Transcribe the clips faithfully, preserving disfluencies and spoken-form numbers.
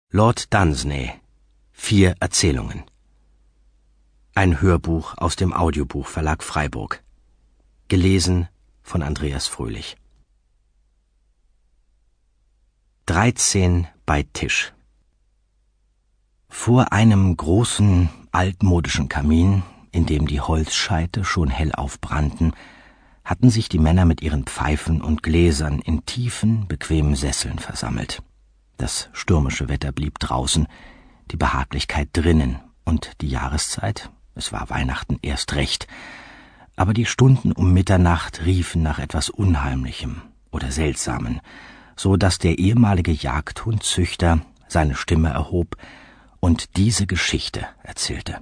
Lord Dunsany. Vier Erzählungen. Ein Hörbuch aus dem Audiobuchverlag Freiburg. Gelesen von Andreas Fröhlich. Dreizehn bei Tisch. Vor einem großen, altmodischen Kamin, in dem die Holzscheite schon hell aufbrannten, hatten sich die Männer mit ihren Pfeifen und Gläsern in tiefen, bequemen Sesseln versammelt. Das stürmische Wetter blieb draußen, die Behaglichkeit drinnen und die Jahreszeit, es war Weihnachten erst recht, aber die Stunden um Mitternacht riefen nach etwas Unheimlichem oder Seltsamen, so dass der ehemalige Jagdhundzüchter seine Stimme erhob und diese Geschichte erzählte.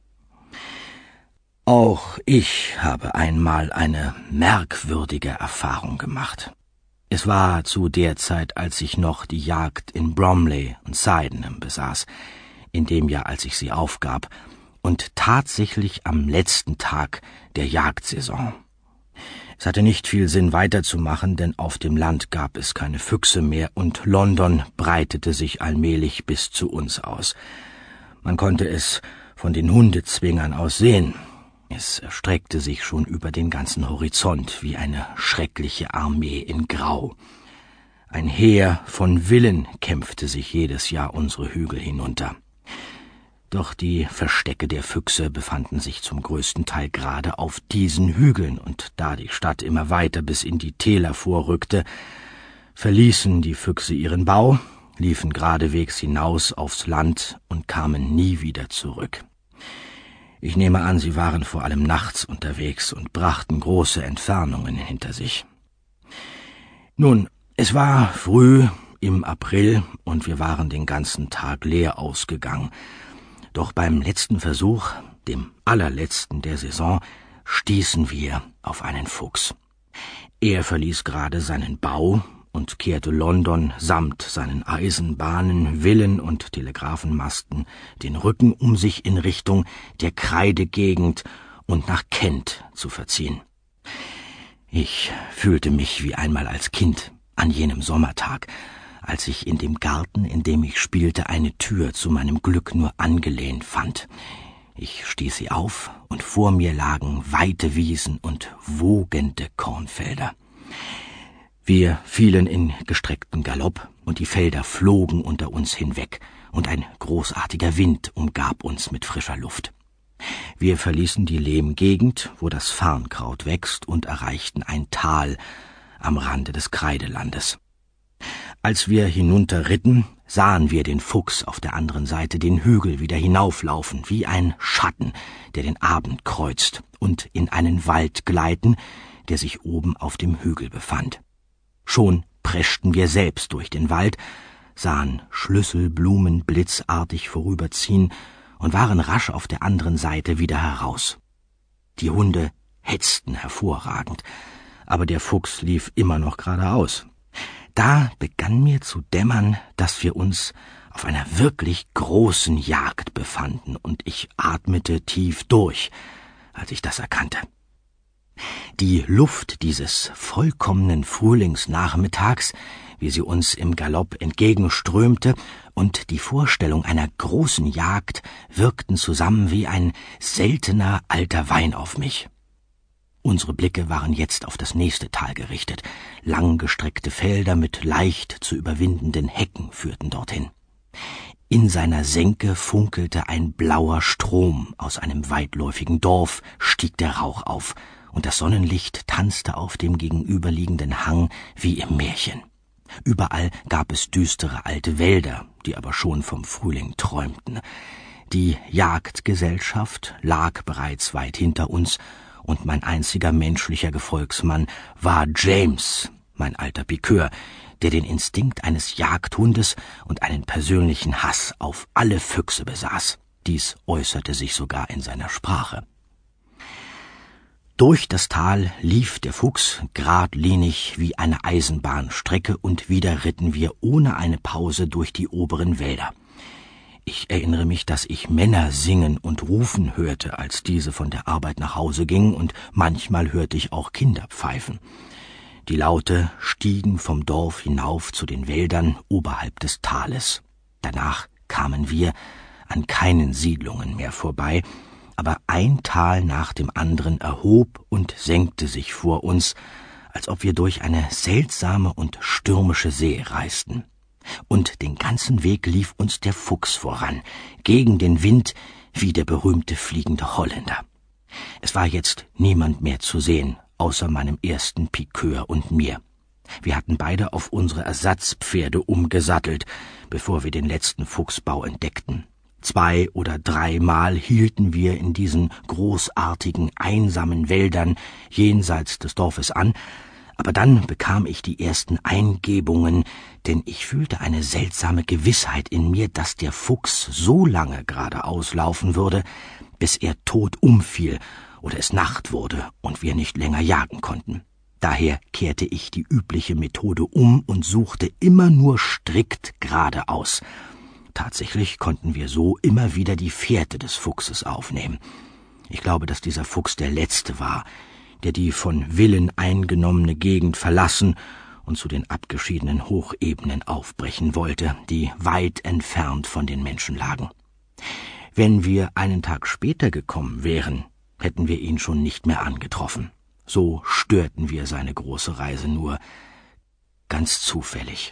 Auch ich habe einmal eine merkwürdige Erfahrung gemacht. Es war zu der Zeit, als ich noch die Jagd in Bromley und Sydenham besaß, in dem Jahr, als ich sie aufgab, und tatsächlich am letzten Tag der Jagdsaison. Es hatte nicht viel Sinn weiterzumachen, denn auf dem Land gab es keine Füchse mehr und London breitete sich allmählich bis zu uns aus. Man konnte es von den Hundezwingern aus sehen. Es erstreckte sich schon über den ganzen Horizont wie eine schreckliche Armee in Grau. Ein Heer von Willen kämpfte sich jedes Jahr unsere Hügel hinunter. Doch die Verstecke der Füchse befanden sich zum größten Teil gerade auf diesen Hügeln, und da die Stadt immer weiter bis in die Täler vorrückte, verließen die Füchse ihren Bau, liefen geradewegs hinaus aufs Land und kamen nie wieder zurück. Ich nehme an, sie waren vor allem nachts unterwegs und brachten große Entfernungen hinter sich. Nun, es war früh im April und wir waren den ganzen Tag leer ausgegangen. Doch beim letzten Versuch, dem allerletzten der Saison, stießen wir auf einen Fuchs. Er verließ gerade seinen Bau und kehrte London samt seinen Eisenbahnen, Villen und Telegrafenmasten den Rücken, um sich in Richtung der Kreidegegend und nach Kent zu verziehen. Ich fühlte mich wie einmal als Kind an jenem Sommertag, als ich in dem Garten, in dem ich spielte, eine Tür zu meinem Glück nur angelehnt fand. Ich stieß sie auf, und vor mir lagen weite Wiesen und wogende Kornfelder. Wir fielen in gestreckten Galopp, und die Felder flogen unter uns hinweg, und ein großartiger Wind umgab uns mit frischer Luft. Wir verließen die Lehmgegend, wo das Farnkraut wächst, und erreichten ein Tal am Rande des Kreidelandes. Als wir hinunterritten, sahen wir den Fuchs auf der anderen Seite den Hügel wieder hinauflaufen, wie ein Schatten, der den Abend kreuzt, und in einen Wald gleiten, der sich oben auf dem Hügel befand. Schon preschten wir selbst durch den Wald, sahen Schlüsselblumen blitzartig vorüberziehen und waren rasch auf der anderen Seite wieder heraus. Die Hunde hetzten hervorragend, aber der Fuchs lief immer noch geradeaus. Da begann mir zu dämmern, dass wir uns auf einer wirklich großen Jagd befanden, und ich atmete tief durch, als ich das erkannte. Die Luft dieses vollkommenen Frühlingsnachmittags, wie sie uns im Galopp entgegenströmte, und die Vorstellung einer großen Jagd wirkten zusammen wie ein seltener alter Wein auf mich. Unsere Blicke waren jetzt auf das nächste Tal gerichtet. Langgestreckte Felder mit leicht zu überwindenden Hecken führten dorthin. In seiner Senke funkelte ein blauer Strom, aus einem weitläufigen Dorf stieg der Rauch auf, und das Sonnenlicht tanzte auf dem gegenüberliegenden Hang wie im Märchen. Überall gab es düstere alte Wälder, die aber schon vom Frühling träumten. Die Jagdgesellschaft lag bereits weit hinter uns, und mein einziger menschlicher Gefolgsmann war James, mein alter Pikeur, der den Instinkt eines Jagdhundes und einen persönlichen Hass auf alle Füchse besaß. Dies äußerte sich sogar in seiner Sprache. Durch das Tal lief der Fuchs geradlinig wie eine Eisenbahnstrecke, und wieder ritten wir ohne eine Pause durch die oberen Wälder. Ich erinnere mich, dass ich Männer singen und rufen hörte, als diese von der Arbeit nach Hause gingen, und manchmal hörte ich auch Kinder pfeifen. Die Laute stiegen vom Dorf hinauf zu den Wäldern oberhalb des Tales. Danach kamen wir an keinen Siedlungen mehr vorbei, aber ein Tal nach dem anderen erhob und senkte sich vor uns, als ob wir durch eine seltsame und stürmische See reisten. Und den ganzen Weg lief uns der Fuchs voran, gegen den Wind wie der berühmte fliegende Holländer. Es war jetzt niemand mehr zu sehen, außer meinem ersten Pikeur und mir. Wir hatten beide auf unsere Ersatzpferde umgesattelt, bevor wir den letzten Fuchsbau entdeckten. Zwei oder dreimal hielten wir in diesen großartigen, einsamen Wäldern jenseits des Dorfes an, aber dann bekam ich die ersten Eingebungen, denn ich fühlte eine seltsame Gewissheit in mir, dass der Fuchs so lange geradeaus laufen würde, bis er tot umfiel oder es Nacht wurde und wir nicht länger jagen konnten. Daher kehrte ich die übliche Methode um und suchte immer nur strikt geradeaus. Tatsächlich konnten wir so immer wieder die Fährte des Fuchses aufnehmen. Ich glaube, dass dieser Fuchs der Letzte war, der die von Willen eingenommene Gegend verlassen und zu den abgeschiedenen Hochebenen aufbrechen wollte, die weit entfernt von den Menschen lagen. Wenn wir einen Tag später gekommen wären, hätten wir ihn schon nicht mehr angetroffen. So störten wir seine große Reise nur ganz zufällig.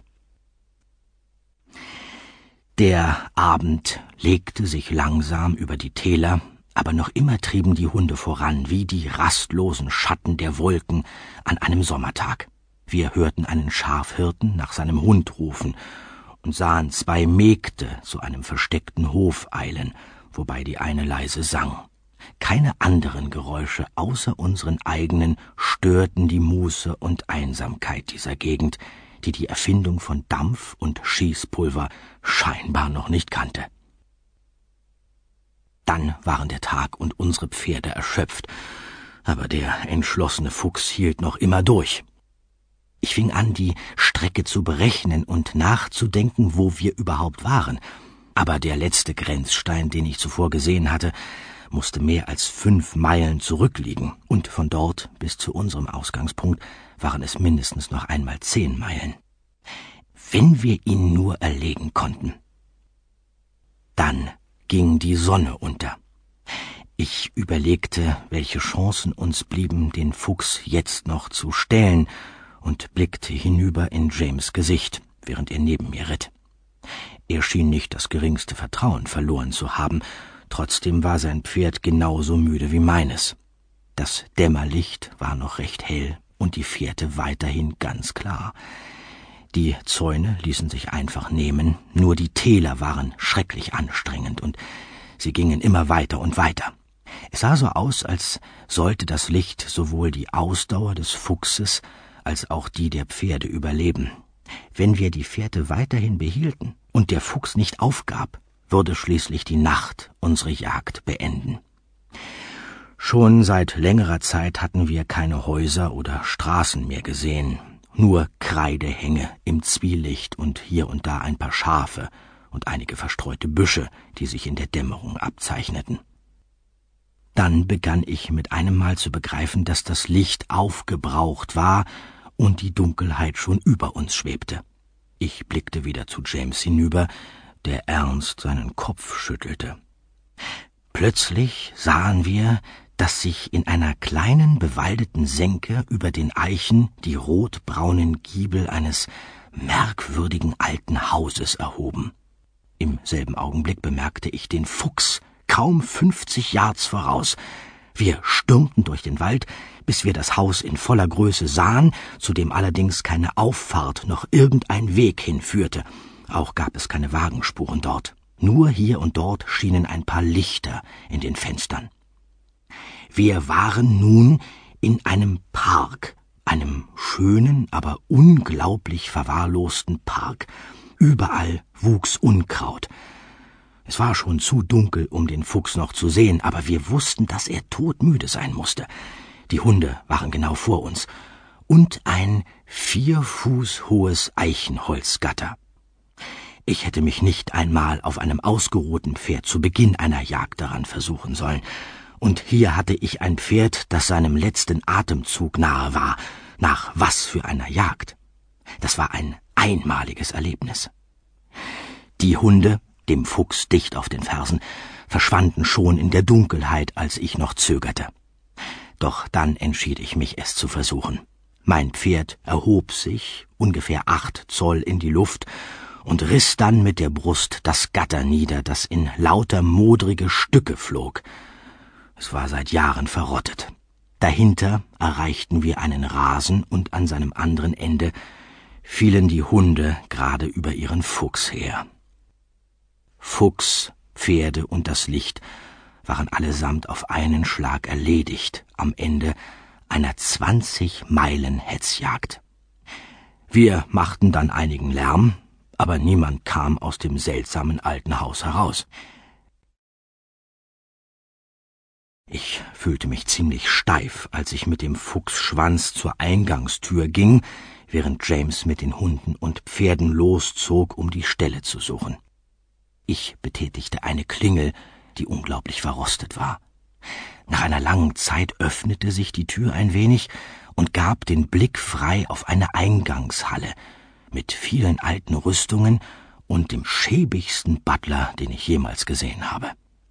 Der Abend legte sich langsam über die Täler, aber noch immer trieben die Hunde voran, wie die rastlosen Schatten der Wolken an einem Sommertag. Wir hörten einen Schafhirten nach seinem Hund rufen und sahen zwei Mägde zu einem versteckten Hof eilen, wobei die eine leise sang. Keine anderen Geräusche außer unseren eigenen störten die Muße und Einsamkeit dieser Gegend, die die Erfindung von Dampf und Schießpulver scheinbar noch nicht kannte. Dann waren der Tag und unsere Pferde erschöpft, aber der entschlossene Fuchs hielt noch immer durch. Ich fing an, die Strecke zu berechnen und nachzudenken, wo wir überhaupt waren, aber der letzte Grenzstein, den ich zuvor gesehen hatte, musste mehr als fünf Meilen zurückliegen, und von dort bis zu unserem Ausgangspunkt waren es mindestens noch einmal zehn Meilen. Wenn wir ihn nur erlegen konnten. Dann ging die Sonne unter. Ich überlegte, welche Chancen uns blieben, den Fuchs jetzt noch zu stellen, und blickte hinüber in James' Gesicht, während er neben mir ritt. Er schien nicht das geringste Vertrauen verloren zu haben, trotzdem war sein Pferd genauso müde wie meines. Das Dämmerlicht war noch recht hell und die Fährte weiterhin ganz klar. Die Zäune ließen sich einfach nehmen, nur die Täler waren schrecklich anstrengend und sie gingen immer weiter und weiter. Es sah so aus, als sollte das Licht sowohl die Ausdauer des Fuchses als auch die der Pferde überleben. Wenn wir die Fährte weiterhin behielten und der Fuchs nicht aufgab, würde schließlich die Nacht unsere Jagd beenden. Schon seit längerer Zeit hatten wir keine Häuser oder Straßen mehr gesehen, nur Kreidehänge im Zwielicht und hier und da ein paar Schafe und einige verstreute Büsche, die sich in der Dämmerung abzeichneten. Dann begann ich mit einem Mal zu begreifen, dass das Licht aufgebraucht war und die Dunkelheit schon über uns schwebte. Ich blickte wieder zu James hinüber, der ernst seinen Kopf schüttelte. Plötzlich sahen wir, dass sich in einer kleinen bewaldeten Senke über den Eichen die rotbraunen Giebel eines merkwürdigen alten Hauses erhoben. Im selben Augenblick bemerkte ich den Fuchs kaum fünfzig Yards voraus. Wir stürmten durch den Wald, bis wir das Haus in voller Größe sahen, zu dem allerdings keine Auffahrt noch irgendein Weg hinführte. Auch gab es keine Wagenspuren dort. Nur hier und dort schienen ein paar Lichter in den Fenstern. Wir waren nun in einem Park, einem schönen, aber unglaublich verwahrlosten Park. Überall wuchs Unkraut. Es war schon zu dunkel, um den Fuchs noch zu sehen, aber wir wussten, dass er todmüde sein musste. Die Hunde waren genau vor uns. Und ein vier Fuß hohes Eichenholzgatter. Ich hätte mich nicht einmal auf einem ausgeruhten Pferd zu Beginn einer Jagd daran versuchen sollen. Und hier hatte ich ein Pferd, das seinem letzten Atemzug nahe war. Nach was für einer Jagd! Das war ein einmaliges Erlebnis. Die Hunde, dem Fuchs dicht auf den Fersen, verschwanden schon in der Dunkelheit, als ich noch zögerte. Doch dann entschied ich mich, es zu versuchen. Mein Pferd erhob sich ungefähr acht Zoll in die Luft und riss dann mit der Brust das Gatter nieder, das in lauter modrige Stücke flog. Es war seit Jahren verrottet. Dahinter erreichten wir einen Rasen und an seinem anderen Ende fielen die Hunde gerade über ihren Fuchs her. Fuchs, Pferde und das Licht waren allesamt auf einen Schlag erledigt am Ende einer zwanzig Meilen Hetzjagd. Wir machten dann einigen Lärm, aber niemand kam aus dem seltsamen alten Haus heraus. Ich fühlte mich ziemlich steif, als ich mit dem Fuchsschwanz zur Eingangstür ging, während James mit den Hunden und Pferden loszog, um die Ställe zu suchen. Ich betätigte eine Klingel, die unglaublich verrostet war. Nach einer langen Zeit öffnete sich die Tür ein wenig und gab den Blick frei auf eine Eingangshalle mit vielen alten Rüstungen und dem schäbigsten Butler, den ich jemals gesehen habe.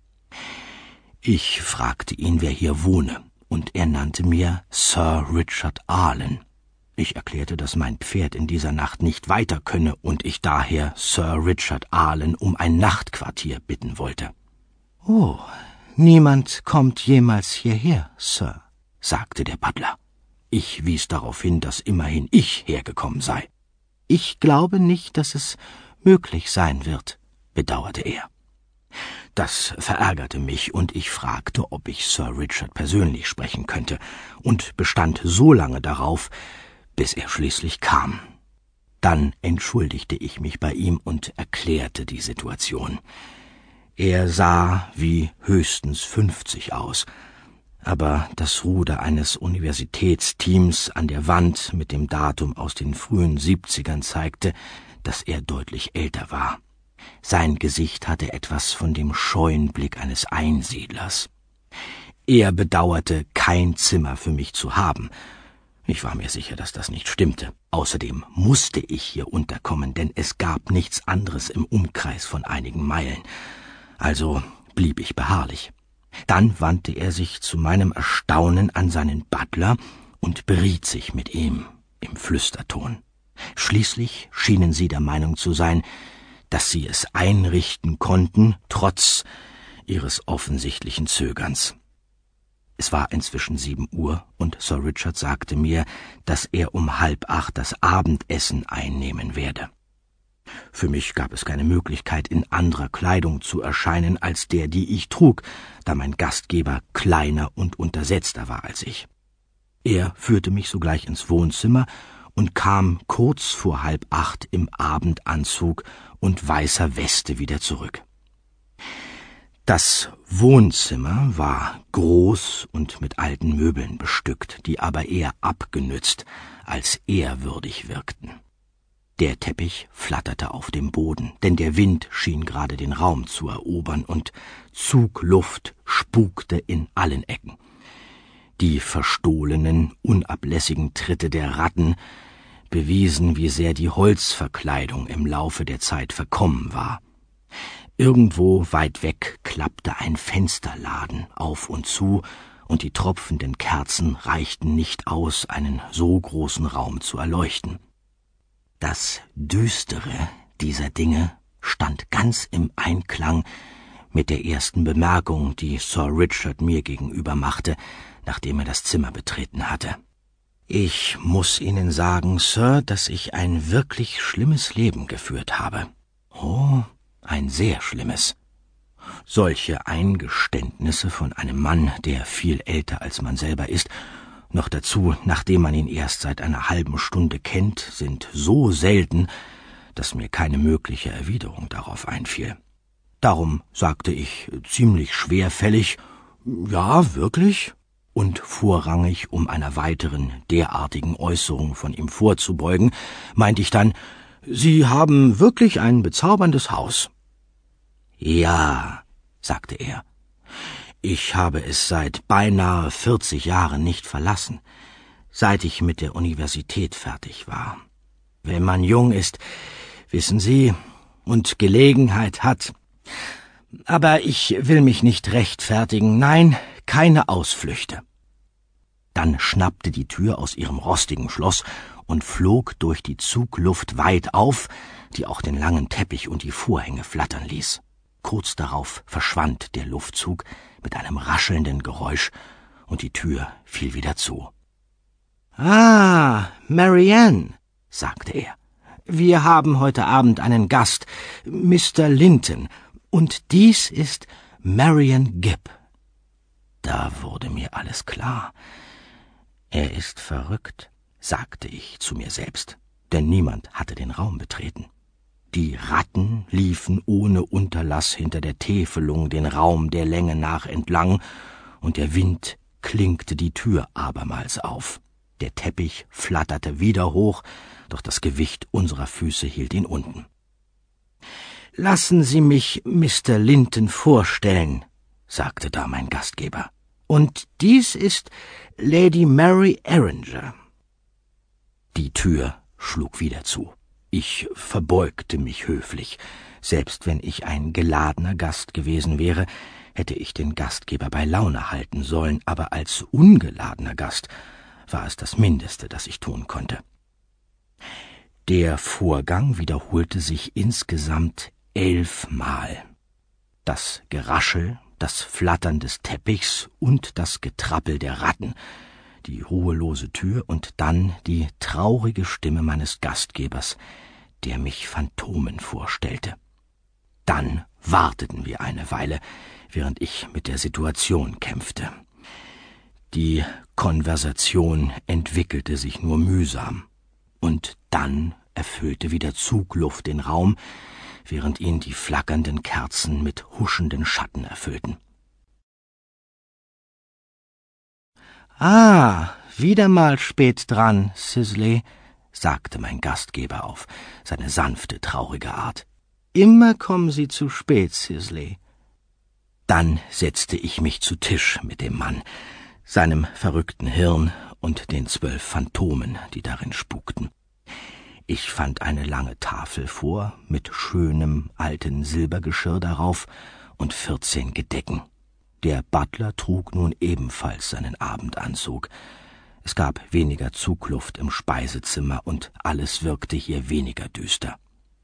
Ich fragte ihn, wer hier wohne, und er nannte mir Sir Richard Arlen. Ich erklärte, dass mein Pferd in dieser Nacht nicht weiter könne und ich daher Sir Richard Arlen um ein Nachtquartier bitten wollte. »Oh, niemand kommt jemals hierher, Sir«, sagte der Butler. Ich wies darauf hin, dass immerhin ich hergekommen sei. »Ich glaube nicht, dass es möglich sein wird«, bedauerte er. Das verärgerte mich, und ich fragte, ob ich Sir Richard persönlich sprechen könnte, und bestand so lange darauf, bis er schließlich kam. Dann entschuldigte ich mich bei ihm und erklärte die Situation. Er sah wie höchstens fünfzig aus, aber das Ruder eines Universitätsteams an der Wand mit dem Datum aus den frühen Siebzigern zeigte, dass er deutlich älter war. Sein Gesicht hatte etwas von dem scheuen Blick eines Einsiedlers. Er bedauerte, kein Zimmer für mich zu haben. Ich war mir sicher, dass das nicht stimmte. Außerdem musste ich hier unterkommen, denn es gab nichts anderes im Umkreis von einigen Meilen. Also blieb ich beharrlich. Dann wandte er sich zu meinem Erstaunen an seinen Butler und beriet sich mit ihm im Flüsterton. Schließlich schienen sie der Meinung zu sein, dass sie es einrichten konnten, trotz ihres offensichtlichen Zögerns. Es war inzwischen sieben Uhr, und Sir Richard sagte mir, dass er um halb acht das Abendessen einnehmen werde. Für mich gab es keine Möglichkeit, in anderer Kleidung zu erscheinen als der, die ich trug, da mein Gastgeber kleiner und untersetzter war als ich. Er führte mich sogleich ins Wohnzimmer und kam kurz vor halb acht im Abendanzug und weißer Weste wieder zurück. Das Wohnzimmer war groß und mit alten Möbeln bestückt, die aber eher abgenützt als ehrwürdig wirkten. Der Teppich flatterte auf dem Boden, denn der Wind schien gerade den Raum zu erobern, und Zugluft spukte in allen Ecken. Die verstohlenen, unablässigen Tritte der Ratten bewiesen, wie sehr die Holzverkleidung im Laufe der Zeit verkommen war. Irgendwo weit weg klappte ein Fensterladen auf und zu, und die tropfenden Kerzen reichten nicht aus, einen so großen Raum zu erleuchten. Das Düstere dieser Dinge stand ganz im Einklang mit der ersten Bemerkung, die Sir Richard mir gegenüber machte, nachdem er das Zimmer betreten hatte. »Ich muss Ihnen sagen, Sir, dass ich ein wirklich schlimmes Leben geführt habe.« »Oh, ein sehr schlimmes.« Solche Eingeständnisse von einem Mann, der viel älter als man selber ist, noch dazu, nachdem man ihn erst seit einer halben Stunde kennt, sind so selten, dass mir keine mögliche Erwiderung darauf einfiel. Darum sagte ich ziemlich schwerfällig, »Ja, wirklich?« und vorrangig, um einer weiteren derartigen Äußerung von ihm vorzubeugen, meinte ich dann, »Sie haben wirklich ein bezauberndes Haus.« »Ja«, sagte er, »ich habe es seit beinahe vierzig Jahren nicht verlassen, seit ich mit der Universität fertig war. Wenn man jung ist, wissen Sie, und Gelegenheit hat. Aber ich will mich nicht rechtfertigen, nein, keine Ausflüchte. Dann schnappte die Tür aus ihrem rostigen Schloss und flog durch die Zugluft weit auf, die auch den langen Teppich und die Vorhänge flattern ließ. Kurz darauf verschwand der Luftzug mit einem raschelnden Geräusch, und die Tür fiel wieder zu. »Ah, Marianne«, sagte er, »wir haben heute Abend einen Gast, Mister Linton, und dies ist Marian Gibb.« Da wurde mir alles klar. »Er ist verrückt«, sagte ich zu mir selbst, denn niemand hatte den Raum betreten. Die Ratten liefen ohne Unterlass hinter der Täfelung den Raum der Länge nach entlang, und der Wind klinkte die Tür abermals auf. Der Teppich flatterte wieder hoch, doch das Gewicht unserer Füße hielt ihn unten. »Lassen Sie mich Mister Linton vorstellen«, sagte da mein Gastgeber. »Und dies ist Lady Mary Erringer.« Die Tür schlug wieder zu. Ich verbeugte mich höflich. Selbst wenn ich ein geladener Gast gewesen wäre, hätte ich den Gastgeber bei Laune halten sollen, aber als ungeladener Gast war es das Mindeste, das ich tun konnte. Der Vorgang wiederholte sich insgesamt elfmal. Das Geraschel, das Flattern des Teppichs und das Getrappel der Ratten, die ruhelose Tür und dann die traurige Stimme meines Gastgebers, der mich Phantomen vorstellte. Dann warteten wir eine Weile, während ich mit der Situation kämpfte. Die Konversation entwickelte sich nur mühsam, und dann erfüllte wieder Zugluft den Raum, während ihn die flackernden Kerzen mit huschenden Schatten erfüllten. »Ah, wieder mal spät dran, Sisley«, sagte mein Gastgeber auf seine sanfte, traurige Art. »Immer kommen Sie zu spät, Sisley.« Dann setzte ich mich zu Tisch mit dem Mann, seinem verrückten Hirn und den zwölf Phantomen, die darin spukten. Ich fand eine lange Tafel vor, mit schönem alten Silbergeschirr darauf und vierzehn Gedecken. Der Butler trug nun ebenfalls seinen Abendanzug. Es gab weniger Zugluft im Speisezimmer und alles wirkte hier weniger düster.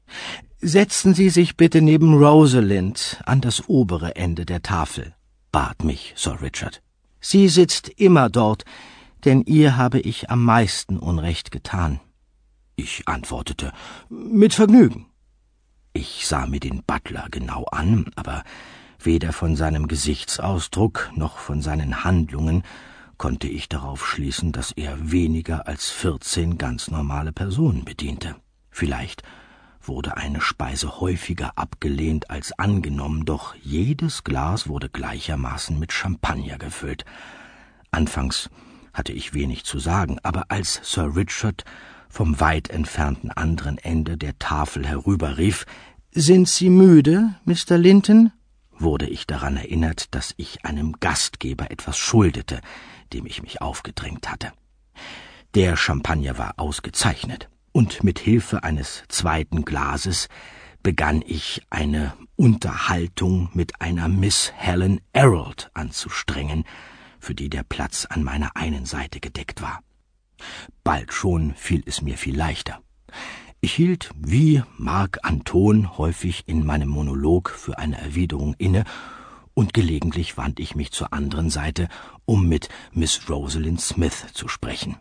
»Setzen Sie sich bitte neben Rosalind an das obere Ende der Tafel«, bat mich Sir Richard. »Sie sitzt immer dort, denn ihr habe ich am meisten Unrecht getan.« Ich antwortete, »Mit Vergnügen.« Ich sah mir den Butler genau an, aber weder von seinem Gesichtsausdruck noch von seinen Handlungen konnte ich darauf schließen, dass er weniger als vierzehn ganz normale Personen bediente. Vielleicht wurde eine Speise häufiger abgelehnt als angenommen, doch jedes Glas wurde gleichermaßen mit Champagner gefüllt. Anfangs hatte ich wenig zu sagen, aber als Sir Richard vom weit entfernten anderen Ende der Tafel herüberrief, »Sind Sie müde, Mister Linton?« wurde ich daran erinnert, dass ich einem Gastgeber etwas schuldete, dem ich mich aufgedrängt hatte. Der Champagner war ausgezeichnet, und mit Hilfe eines zweiten Glases begann ich eine Unterhaltung mit einer Miss Helen Errold anzustrengen, für die der Platz an meiner einen Seite gedeckt war. Bald schon fiel es mir viel leichter. Ich hielt, wie Marc Anton häufig in meinem Monolog, für eine Erwiderung inne, und gelegentlich wandte ich mich zur anderen Seite, um mit Miss Rosalind Smith zu sprechen.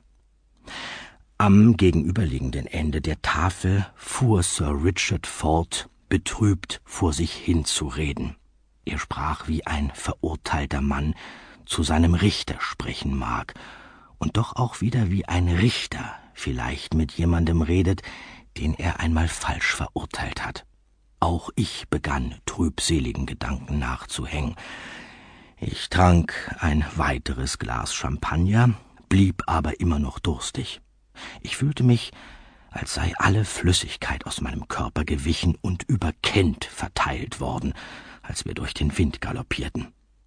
Am gegenüberliegenden Ende der Tafel fuhr Sir Richard fort, betrübt vor sich hin zu reden. Er sprach wie ein verurteilter Mann zu seinem Richter sprechen mag, und doch auch wieder wie ein Richter vielleicht mit jemandem redet, den er einmal falsch verurteilt hat. Auch ich begann trübseligen Gedanken nachzuhängen. Ich trank ein weiteres Glas Champagner, blieb aber immer noch durstig. Ich fühlte mich, als sei alle Flüssigkeit aus meinem Körper gewichen und über Kent verteilt worden, als wir durch den Wind galoppierten.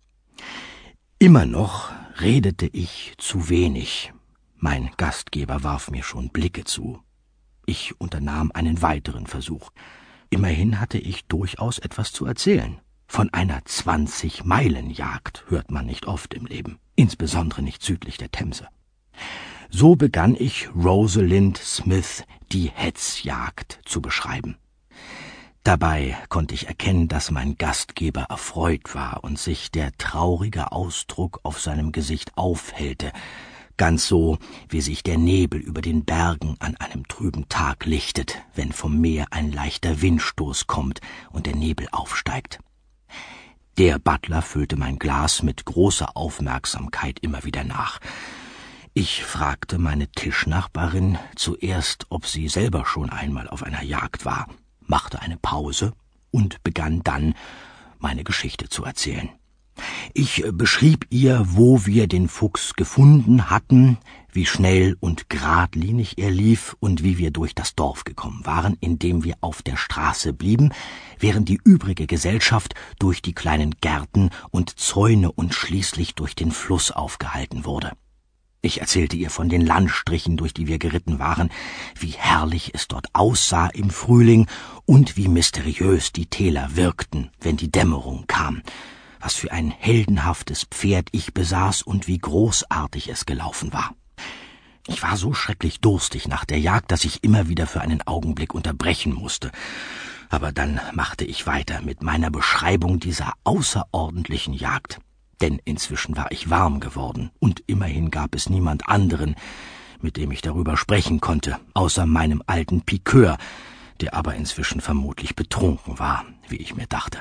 Immer noch redete ich zu wenig. Mein Gastgeber warf mir schon Blicke zu. Ich unternahm einen weiteren Versuch. Immerhin hatte ich durchaus etwas zu erzählen. Von einer zwanzig-Meilen-Jagd hört man nicht oft im Leben, insbesondere nicht südlich der Themse. So begann ich Rosalind Smith, die Hetzjagd, zu beschreiben. Dabei konnte ich erkennen, dass mein Gastgeber erfreut war und sich der traurige Ausdruck auf seinem Gesicht aufhellte, ganz so, wie sich der Nebel über den Bergen an einem trüben Tag lichtet, wenn vom Meer ein leichter Windstoß kommt und der Nebel aufsteigt. Der Butler füllte mein Glas mit großer Aufmerksamkeit immer wieder nach. Ich fragte meine Tischnachbarin zuerst, ob sie selber schon einmal auf einer Jagd war, machte eine Pause und begann dann, meine Geschichte zu erzählen. Ich beschrieb ihr, wo wir den Fuchs gefunden hatten, wie schnell und geradlinig er lief und wie wir durch das Dorf gekommen waren, indem wir auf der Straße blieben, während die übrige Gesellschaft durch die kleinen Gärten und Zäune und schließlich durch den Fluss aufgehalten wurde. Ich erzählte ihr von den Landstrichen, durch die wir geritten waren, wie herrlich es dort aussah im Frühling und wie mysteriös die Täler wirkten, wenn die Dämmerung kam, was für ein heldenhaftes Pferd ich besaß und wie großartig es gelaufen war. Ich war so schrecklich durstig nach der Jagd, dass ich immer wieder für einen Augenblick unterbrechen musste. Aber dann machte ich weiter mit meiner Beschreibung dieser außerordentlichen Jagd. Denn inzwischen war ich warm geworden, und immerhin gab es niemand anderen, mit dem ich darüber sprechen konnte, außer meinem alten Pikeur, der aber inzwischen vermutlich betrunken war, wie ich mir dachte.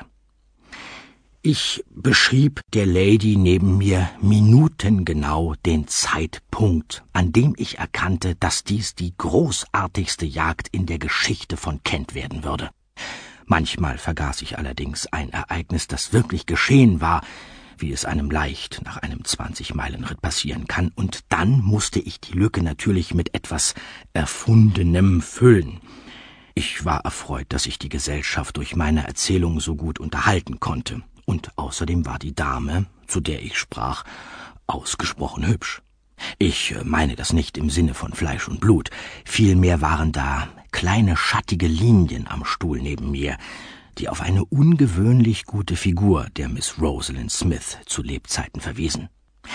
Ich beschrieb der Lady neben mir minutengenau den Zeitpunkt, an dem ich erkannte, dass dies die großartigste Jagd in der Geschichte von Kent werden würde. Manchmal vergaß ich allerdings ein Ereignis, das wirklich geschehen war, wie es einem leicht nach einem zwanzig-Meilen-Ritt passieren kann, und dann musste ich die Lücke natürlich mit etwas Erfundenem füllen. Ich war erfreut, dass ich die Gesellschaft durch meine Erzählung so gut unterhalten konnte, und außerdem war die Dame, zu der ich sprach, ausgesprochen hübsch. Ich meine das nicht im Sinne von Fleisch und Blut, vielmehr waren da kleine schattige Linien am Stuhl neben mir, die auf eine ungewöhnlich gute Figur der Miss Rosalind Smith zu Lebzeiten verwiesen.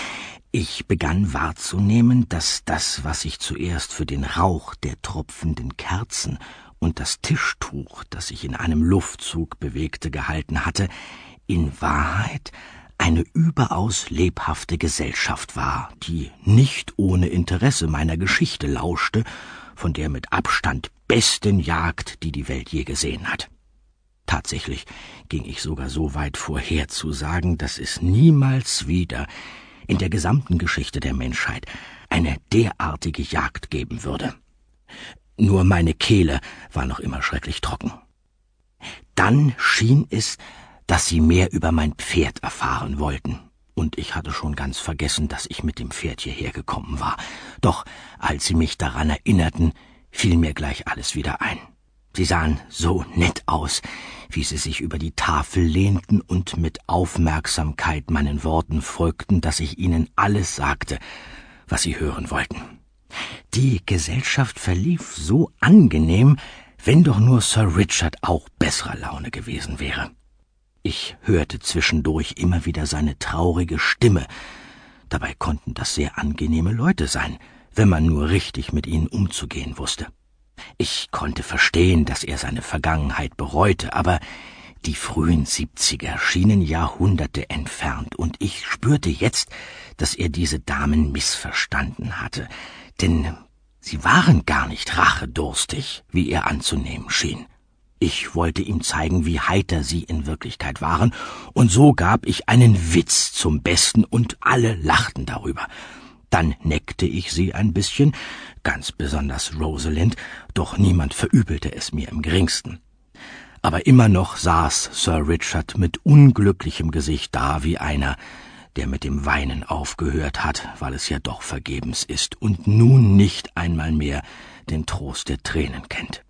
Ich begann wahrzunehmen, dass das, was ich zuerst für den Rauch der tropfenden Kerzen und das Tischtuch, das sich in einem Luftzug bewegte, gehalten hatte, in Wahrheit eine überaus lebhafte Gesellschaft war, die nicht ohne Interesse meiner Geschichte lauschte, von der mit Abstand besten Jagd, die die Welt je gesehen hat. Tatsächlich ging ich sogar so weit vorherzusagen, dass es niemals wieder in der gesamten Geschichte der Menschheit eine derartige Jagd geben würde. Nur meine Kehle war noch immer schrecklich trocken. Dann schien es, dass sie mehr über mein Pferd erfahren wollten, und ich hatte schon ganz vergessen, dass ich mit dem Pferd hierher gekommen war. Doch als sie mich daran erinnerten, fiel mir gleich alles wieder ein. Sie sahen so nett aus, wie sie sich über die Tafel lehnten und mit Aufmerksamkeit meinen Worten folgten, dass ich ihnen alles sagte, was sie hören wollten. Die Gesellschaft verlief so angenehm, wenn doch nur Sir Richard auch besserer Laune gewesen wäre. Ich hörte zwischendurch immer wieder seine traurige Stimme. Dabei konnten das sehr angenehme Leute sein, wenn man nur richtig mit ihnen umzugehen wusste. Ich konnte verstehen, dass er seine Vergangenheit bereute, aber die frühen Siebziger schienen Jahrhunderte entfernt, und ich spürte jetzt, dass er diese Damen missverstanden hatte, denn sie waren gar nicht rachedurstig, wie er anzunehmen schien. Ich wollte ihm zeigen, wie heiter sie in Wirklichkeit waren, und so gab ich einen Witz zum Besten, und alle lachten darüber. Dann neckte ich sie ein bisschen, ganz besonders Rosalind, doch niemand verübelte es mir im geringsten. Aber immer noch saß Sir Richard mit unglücklichem Gesicht da, wie einer, der mit dem Weinen aufgehört hat, weil es ja doch vergebens ist und nun nicht einmal mehr den Trost der Tränen kennt.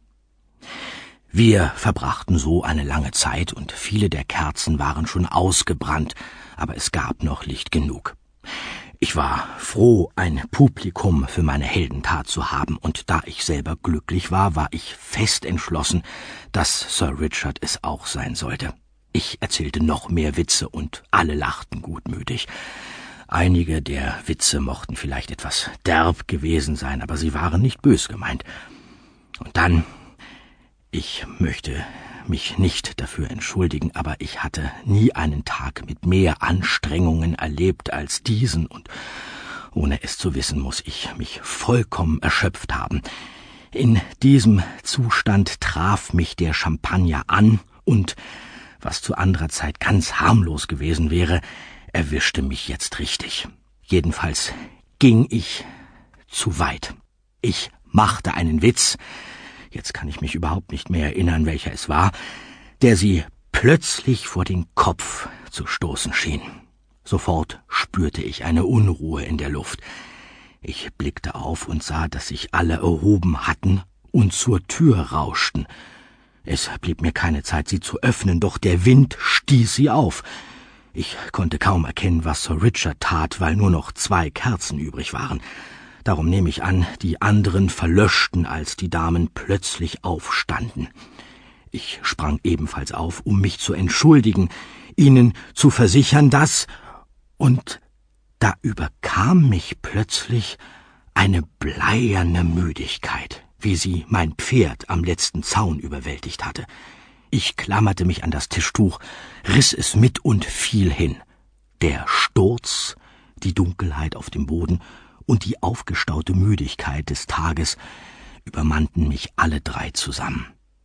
Wir verbrachten so eine lange Zeit, und viele der Kerzen waren schon ausgebrannt, aber es gab noch Licht genug. Ich war froh, ein Publikum für meine Heldentat zu haben, und da ich selber glücklich war, war ich fest entschlossen, dass Sir Richard es auch sein sollte. Ich erzählte noch mehr Witze, und alle lachten gutmütig. Einige der Witze mochten vielleicht etwas derb gewesen sein, aber sie waren nicht bös gemeint. Und dann, ich möchte mich nicht dafür entschuldigen, aber ich hatte nie einen Tag mit mehr Anstrengungen erlebt als diesen, und ohne es zu wissen, muss ich mich vollkommen erschöpft haben. In diesem Zustand traf mich der Champagner an und, was zu anderer Zeit ganz harmlos gewesen wäre, erwischte mich jetzt richtig. Jedenfalls ging ich zu weit. Ich machte einen Witz, jetzt kann ich mich überhaupt nicht mehr erinnern, welcher es war, der sie plötzlich vor den Kopf zu stoßen schien. Sofort spürte ich eine Unruhe in der Luft. Ich blickte auf und sah, dass sich alle erhoben hatten und zur Tür rauschten. Es blieb mir keine Zeit, sie zu öffnen, doch der Wind stieß sie auf. Ich konnte kaum erkennen, was Sir Richard tat, weil nur noch zwei Kerzen übrig waren. Darum nehme ich an, die anderen verlöschten, als die Damen plötzlich aufstanden. Ich sprang ebenfalls auf, um mich zu entschuldigen, ihnen zu versichern, dass... Und da überkam mich plötzlich eine bleierne Müdigkeit, wie sie mein Pferd am letzten Zaun überwältigt hatte. Ich klammerte mich an das Tischtuch, riss es mit und fiel hin. Der Sturz, die Dunkelheit auf dem Boden und die aufgestaute Müdigkeit des Tages übermannten mich alle drei zusammen.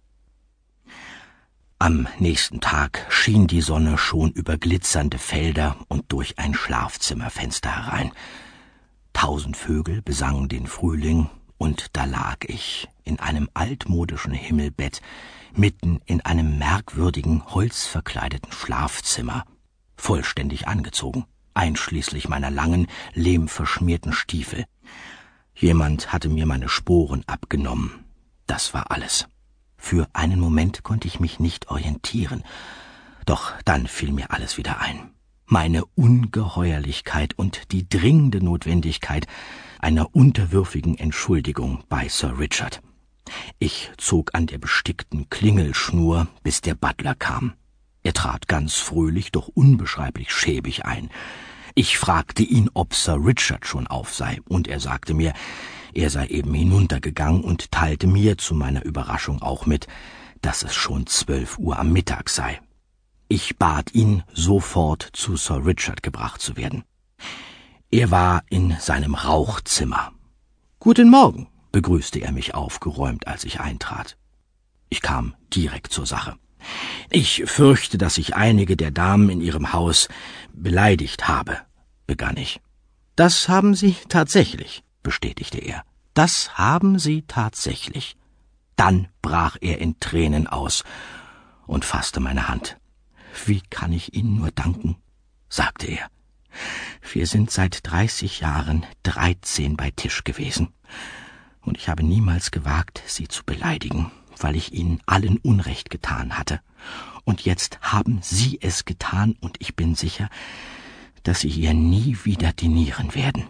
Am nächsten Tag schien die Sonne schon über glitzernde Felder und durch ein Schlafzimmerfenster herein. Tausend Vögel besangen den Frühling, und da lag ich in einem altmodischen Himmelbett, mitten in einem merkwürdigen, holzverkleideten Schlafzimmer, vollständig angezogen, einschließlich meiner langen, lehmverschmierten Stiefel. Jemand hatte mir meine Sporen abgenommen. Das war alles. Für einen Moment konnte ich mich nicht orientieren, doch dann fiel mir alles wieder ein. Meine Ungeheuerlichkeit und die dringende Notwendigkeit einer unterwürfigen Entschuldigung bei Sir Richard. Ich zog an der bestickten Klingelschnur, bis der Butler kam. Er trat ganz fröhlich, doch unbeschreiblich schäbig ein. Ich fragte ihn, ob Sir Richard schon auf sei, und er sagte mir, er sei eben hinuntergegangen und teilte mir zu meiner Überraschung auch mit, dass es schon zwölf Uhr am Mittag sei. Ich bat ihn, sofort zu Sir Richard gebracht zu werden. Er war in seinem Rauchzimmer. »Guten Morgen«, begrüßte er mich aufgeräumt, als ich eintrat. Ich kam direkt zur Sache. »Ich fürchte, dass ich einige der Damen in Ihrem Haus beleidigt habe«, begann ich. »Das haben Sie tatsächlich«, bestätigte er. »Das haben Sie tatsächlich.« Dann brach er in Tränen aus und fasste meine Hand. »Wie kann ich Ihnen nur danken?«, sagte er. »Wir sind seit dreißig Jahren dreizehn bei Tisch gewesen, und ich habe niemals gewagt, Sie zu beleidigen, weil ich Ihnen allen Unrecht getan hatte. Und jetzt haben Sie es getan, und ich bin sicher, dass Sie ihr nie wieder dinieren werden.«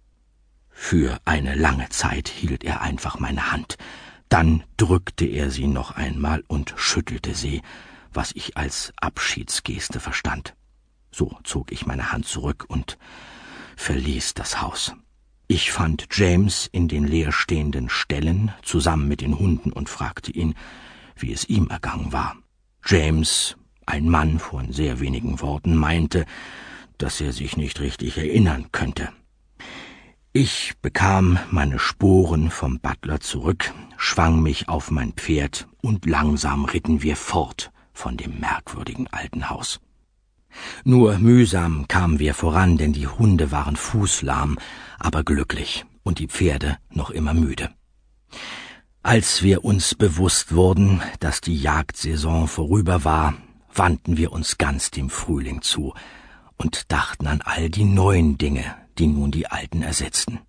Für eine lange Zeit hielt er einfach meine Hand. Dann drückte er sie noch einmal und schüttelte sie, was ich als Abschiedsgeste verstand. So zog ich meine Hand zurück und verließ das Haus. Ich fand James in den leerstehenden Ställen zusammen mit den Hunden und fragte ihn, wie es ihm ergangen war. James, ein Mann von sehr wenigen Worten, meinte, dass er sich nicht richtig erinnern könnte. Ich bekam meine Sporen vom Butler zurück, schwang mich auf mein Pferd und langsam ritten wir fort von dem merkwürdigen alten Haus. Nur mühsam kamen wir voran, denn die Hunde waren fußlahm, aber glücklich und die Pferde noch immer müde. Als wir uns bewusst wurden, dass die Jagdsaison vorüber war, wandten wir uns ganz dem Frühling zu und dachten an all die neuen Dinge, die nun die alten ersetzten.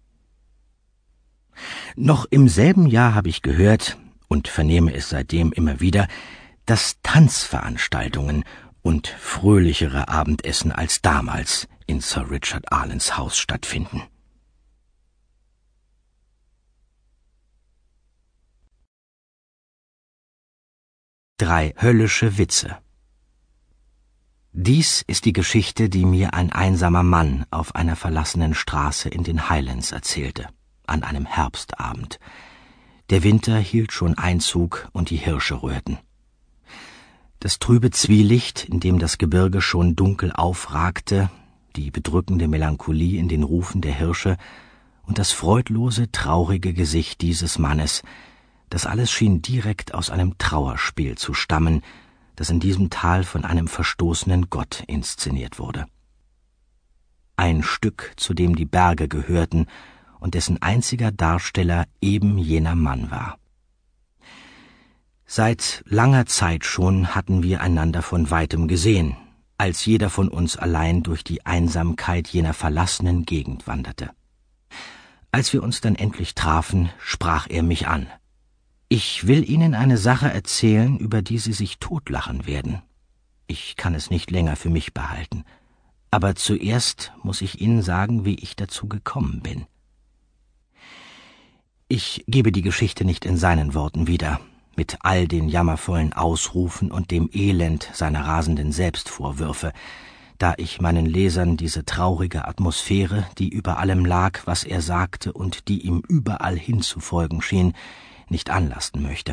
Noch im selben Jahr habe ich gehört und vernehme es seitdem immer wieder, dass Tanzveranstaltungen und fröhlichere Abendessen als damals in Sir Richard Arlens Haus stattfinden. Drei höllische Witze. Dies ist die Geschichte, die mir ein einsamer Mann auf einer verlassenen Straße in den Highlands erzählte, an einem Herbstabend. Der Winter hielt schon Einzug und die Hirsche rührten. Das trübe Zwielicht, in dem das Gebirge schon dunkel aufragte, die bedrückende Melancholie in den Rufen der Hirsche und das freudlose, traurige Gesicht dieses Mannes, das alles schien direkt aus einem Trauerspiel zu stammen, das in diesem Tal von einem verstoßenen Gott inszeniert wurde. Ein Stück, zu dem die Berge gehörten und dessen einziger Darsteller eben jener Mann war. Seit langer Zeit schon hatten wir einander von weitem gesehen, als jeder von uns allein durch die Einsamkeit jener verlassenen Gegend wanderte. Als wir uns dann endlich trafen, sprach er mich an. »Ich will Ihnen eine Sache erzählen, über die Sie sich totlachen werden. Ich kann es nicht länger für mich behalten. Aber zuerst muss ich Ihnen sagen, wie ich dazu gekommen bin.« Ich gebe die Geschichte nicht in seinen Worten wieder, mit all den jammervollen Ausrufen und dem Elend seiner rasenden Selbstvorwürfe, da ich meinen Lesern diese traurige Atmosphäre, die über allem lag, was er sagte und die ihm überall hinzufolgen schien, nicht anlasten möchte.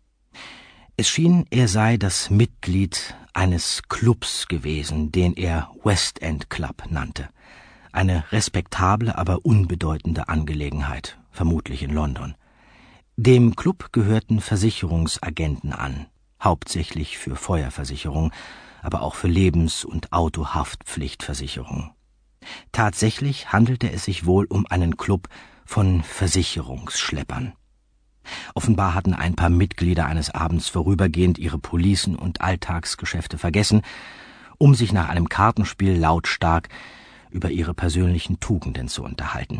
Es schien, er sei das Mitglied eines Clubs gewesen, den er West End Club nannte. Eine respektable, aber unbedeutende Angelegenheit, vermutlich in London. Dem Club gehörten Versicherungsagenten an, hauptsächlich für Feuerversicherung, aber auch für Lebens- und Autohaftpflichtversicherung. Tatsächlich handelte es sich wohl um einen Club von Versicherungsschleppern. Offenbar hatten ein paar Mitglieder eines Abends vorübergehend ihre Policen und Alltagsgeschäfte vergessen, um sich nach einem Kartenspiel lautstark über ihre persönlichen Tugenden zu unterhalten.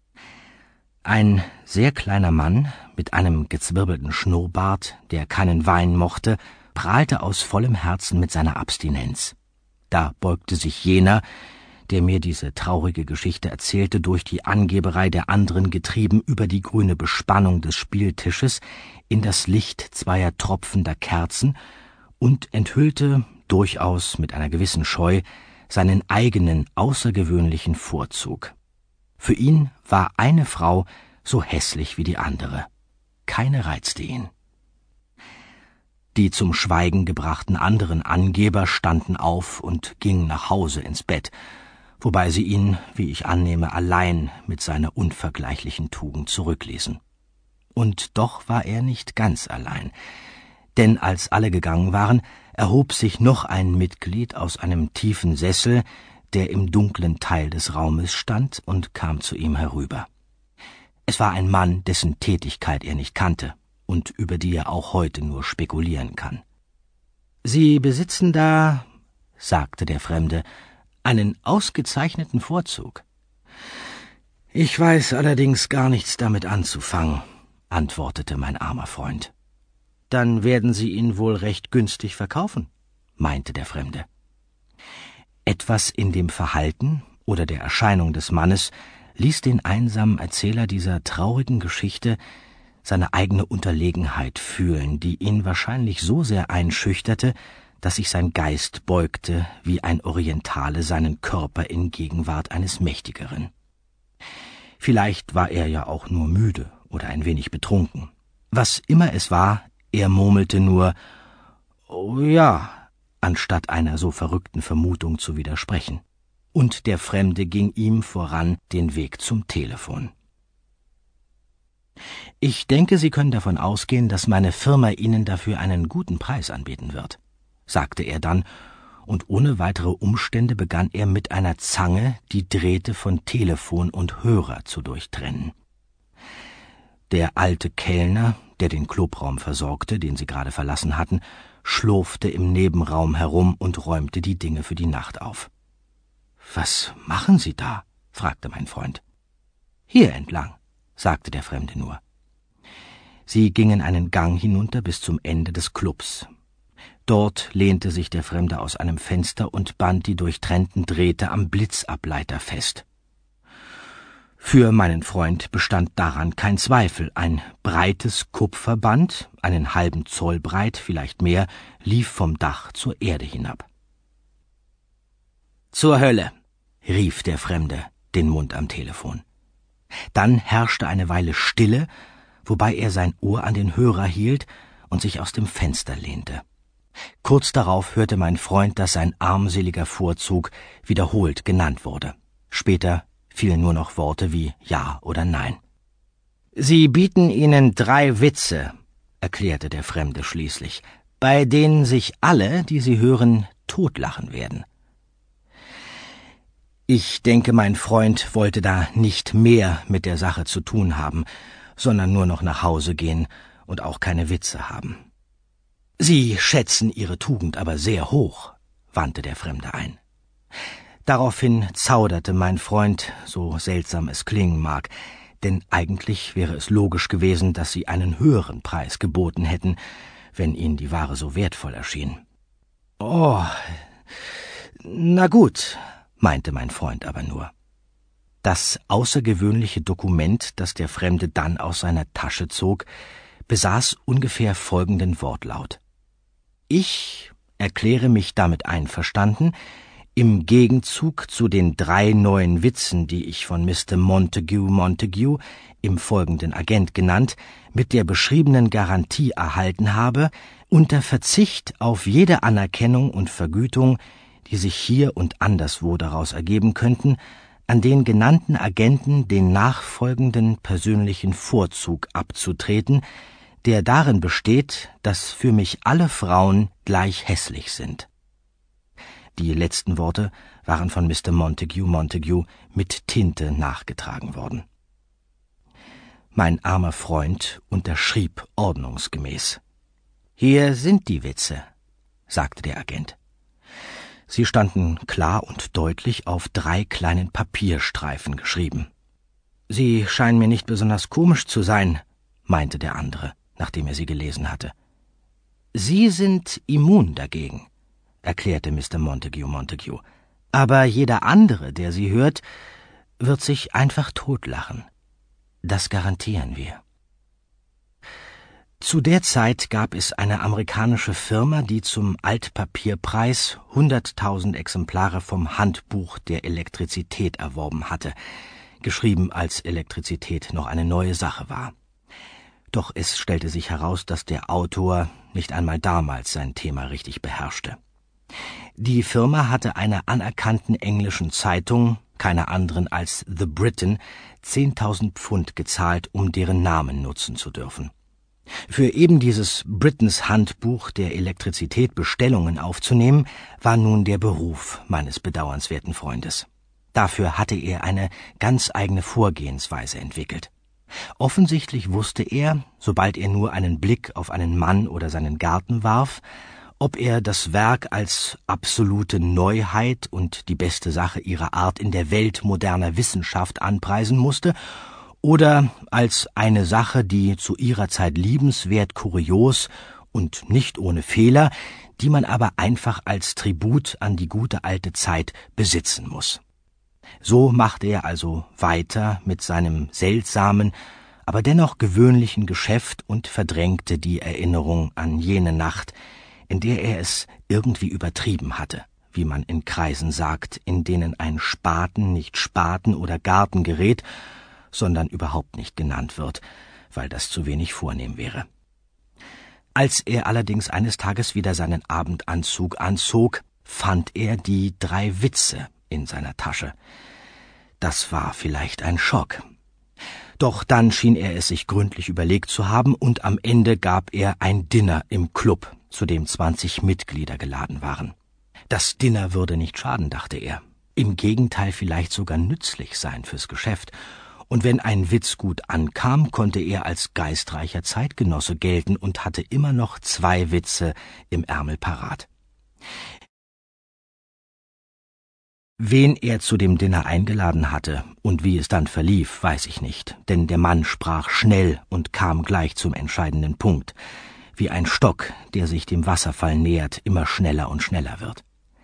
Ein sehr kleiner Mann mit einem gezwirbelten Schnurrbart, der keinen Wein mochte, prahlte aus vollem Herzen mit seiner Abstinenz. Da beugte sich jener, der mir diese traurige Geschichte erzählte, durch die Angeberei der anderen getrieben über die grüne Bespannung des Spieltisches in das Licht zweier tropfender Kerzen und enthüllte, durchaus mit einer gewissen Scheu, seinen eigenen außergewöhnlichen Vorzug. Für ihn war eine Frau so hässlich wie die andere. Keine reizte ihn. Die zum Schweigen gebrachten anderen Angeber standen auf und gingen nach Hause ins Bett, wobei sie ihn, wie ich annehme, allein mit seiner unvergleichlichen Tugend zurückließen. Und doch war er nicht ganz allein, denn als alle gegangen waren, erhob sich noch ein Mitglied aus einem tiefen Sessel, der im dunklen Teil des Raumes stand, und kam zu ihm herüber. Es war ein Mann, dessen Tätigkeit er nicht kannte und über die er auch heute nur spekulieren kann. »Sie besitzen da«, sagte der Fremde, »einen ausgezeichneten Vorzug.« »Ich weiß allerdings gar nichts damit anzufangen«, antwortete mein armer Freund. »Dann werden Sie ihn wohl recht günstig verkaufen«, meinte der Fremde. Etwas in dem Verhalten oder der Erscheinung des Mannes ließ den einsamen Erzähler dieser traurigen Geschichte seine eigene Unterlegenheit fühlen, die ihn wahrscheinlich so sehr einschüchterte, dass sich sein Geist beugte, wie ein Orientale seinen Körper in Gegenwart eines Mächtigeren. Vielleicht war er ja auch nur müde oder ein wenig betrunken. Was immer es war, er murmelte nur »Oh ja«, anstatt einer so verrückten Vermutung zu widersprechen. Und der Fremde ging ihm voran den Weg zum Telefon. »Ich denke, Sie können davon ausgehen, dass meine Firma Ihnen dafür einen guten Preis anbieten wird«, sagte er dann, und ohne weitere Umstände begann er mit einer Zange, die Drähte von Telefon und Hörer zu durchtrennen. Der alte Kellner, der den Clubraum versorgte, den sie gerade verlassen hatten, schlurfte im Nebenraum herum und räumte die Dinge für die Nacht auf. »Was machen Sie da?« fragte mein Freund. »Hier entlang«, sagte der Fremde nur. Sie gingen einen Gang hinunter bis zum Ende des Clubs. Dort lehnte sich der Fremde aus einem Fenster und band die durchtrennten Drähte am Blitzableiter fest. Für meinen Freund bestand daran kein Zweifel. Ein breites Kupferband, einen halben Zoll breit, vielleicht mehr, lief vom Dach zur Erde hinab. »Zur Hölle«, rief der Fremde, den Mund am Telefon. Dann herrschte eine Weile Stille, wobei er sein Ohr an den Hörer hielt und sich aus dem Fenster lehnte. Kurz darauf hörte mein Freund, dass sein armseliger Vorzug wiederholt genannt wurde. Später fielen nur noch Worte wie Ja oder Nein. »Sie bieten Ihnen drei Witze«, erklärte der Fremde schließlich, »bei denen sich alle, die sie hören, totlachen werden.« Ich denke, mein Freund wollte da nicht mehr mit der Sache zu tun haben, sondern nur noch nach Hause gehen und auch keine Witze haben. »Sie schätzen Ihre Tugend aber sehr hoch«, wandte der Fremde ein. Daraufhin zauderte mein Freund, so seltsam es klingen mag, denn eigentlich wäre es logisch gewesen, dass sie einen höheren Preis geboten hätten, wenn ihnen die Ware so wertvoll erschien. »Oh, na gut«, meinte mein Freund aber nur. Das außergewöhnliche Dokument, das der Fremde dann aus seiner Tasche zog, besaß ungefähr folgenden Wortlaut: »Ich erkläre mich damit einverstanden, im Gegenzug zu den drei neuen Witzen, die ich von Mister Montague Montague, im Folgenden Agent genannt, mit der beschriebenen Garantie erhalten habe, unter Verzicht auf jede Anerkennung und Vergütung, die sich hier und anderswo daraus ergeben könnten, an den genannten Agenten den nachfolgenden persönlichen Vorzug abzutreten, der darin besteht, dass für mich alle Frauen gleich hässlich sind.« Die letzten Worte waren von Mister Montague Montague mit Tinte nachgetragen worden. Mein armer Freund unterschrieb ordnungsgemäß. »Hier sind die Witze«, sagte der Agent. Sie standen klar und deutlich auf drei kleinen Papierstreifen geschrieben. »Sie scheinen mir nicht besonders komisch zu sein«, meinte der andere, nachdem er sie gelesen hatte. »Sie sind immun dagegen«, erklärte Mister Montague Montague, »aber jeder andere, der sie hört, wird sich einfach totlachen. Das garantieren wir.« Zu der Zeit gab es eine amerikanische Firma, die zum Altpapierpreis hunderttausend Exemplare vom Handbuch der Elektrizität erworben hatte, geschrieben als Elektrizität noch eine neue Sache war. Doch es stellte sich heraus, dass der Autor nicht einmal damals sein Thema richtig beherrschte. Die Firma hatte einer anerkannten englischen Zeitung, keiner anderen als The Briton, zehntausend Pfund gezahlt, um deren Namen nutzen zu dürfen. Für eben dieses Britons Handbuch der Elektrizität Bestellungen aufzunehmen, war nun der Beruf meines bedauernswerten Freundes. Dafür hatte er eine ganz eigene Vorgehensweise entwickelt. Offensichtlich wusste er, sobald er nur einen Blick auf einen Mann oder seinen Garten warf, ob er das Werk als absolute Neuheit und die beste Sache ihrer Art in der Welt moderner Wissenschaft anpreisen musste oder als eine Sache, die zu ihrer Zeit liebenswert, kurios und nicht ohne Fehler, die man aber einfach als Tribut an die gute alte Zeit besitzen muss. So machte er also weiter mit seinem seltsamen, aber dennoch gewöhnlichen Geschäft und verdrängte die Erinnerung an jene Nacht, in der er es irgendwie übertrieben hatte, wie man in Kreisen sagt, in denen ein Spaten nicht Spaten oder Garten gerät, sondern überhaupt nicht genannt wird, weil das zu wenig vornehm wäre. Als er allerdings eines Tages wieder seinen Abendanzug anzog, fand er die drei Witze in seiner Tasche. Das war vielleicht ein Schock. Doch dann schien er es sich gründlich überlegt zu haben, und am Ende gab er ein Dinner im Club, zu dem zwanzig Mitglieder geladen waren. Das Dinner würde nicht schaden, dachte er. Im Gegenteil, vielleicht sogar nützlich sein fürs Geschäft. Und wenn ein Witz gut ankam, konnte er als geistreicher Zeitgenosse gelten und hatte immer noch zwei Witze im Ärmel parat. Wen er zu dem Dinner eingeladen hatte und wie es dann verlief, weiß ich nicht, denn der Mann sprach schnell und kam gleich zum entscheidenden Punkt. wie ein Stock, der sich dem Wasserfall nähert, immer schneller und schneller wird.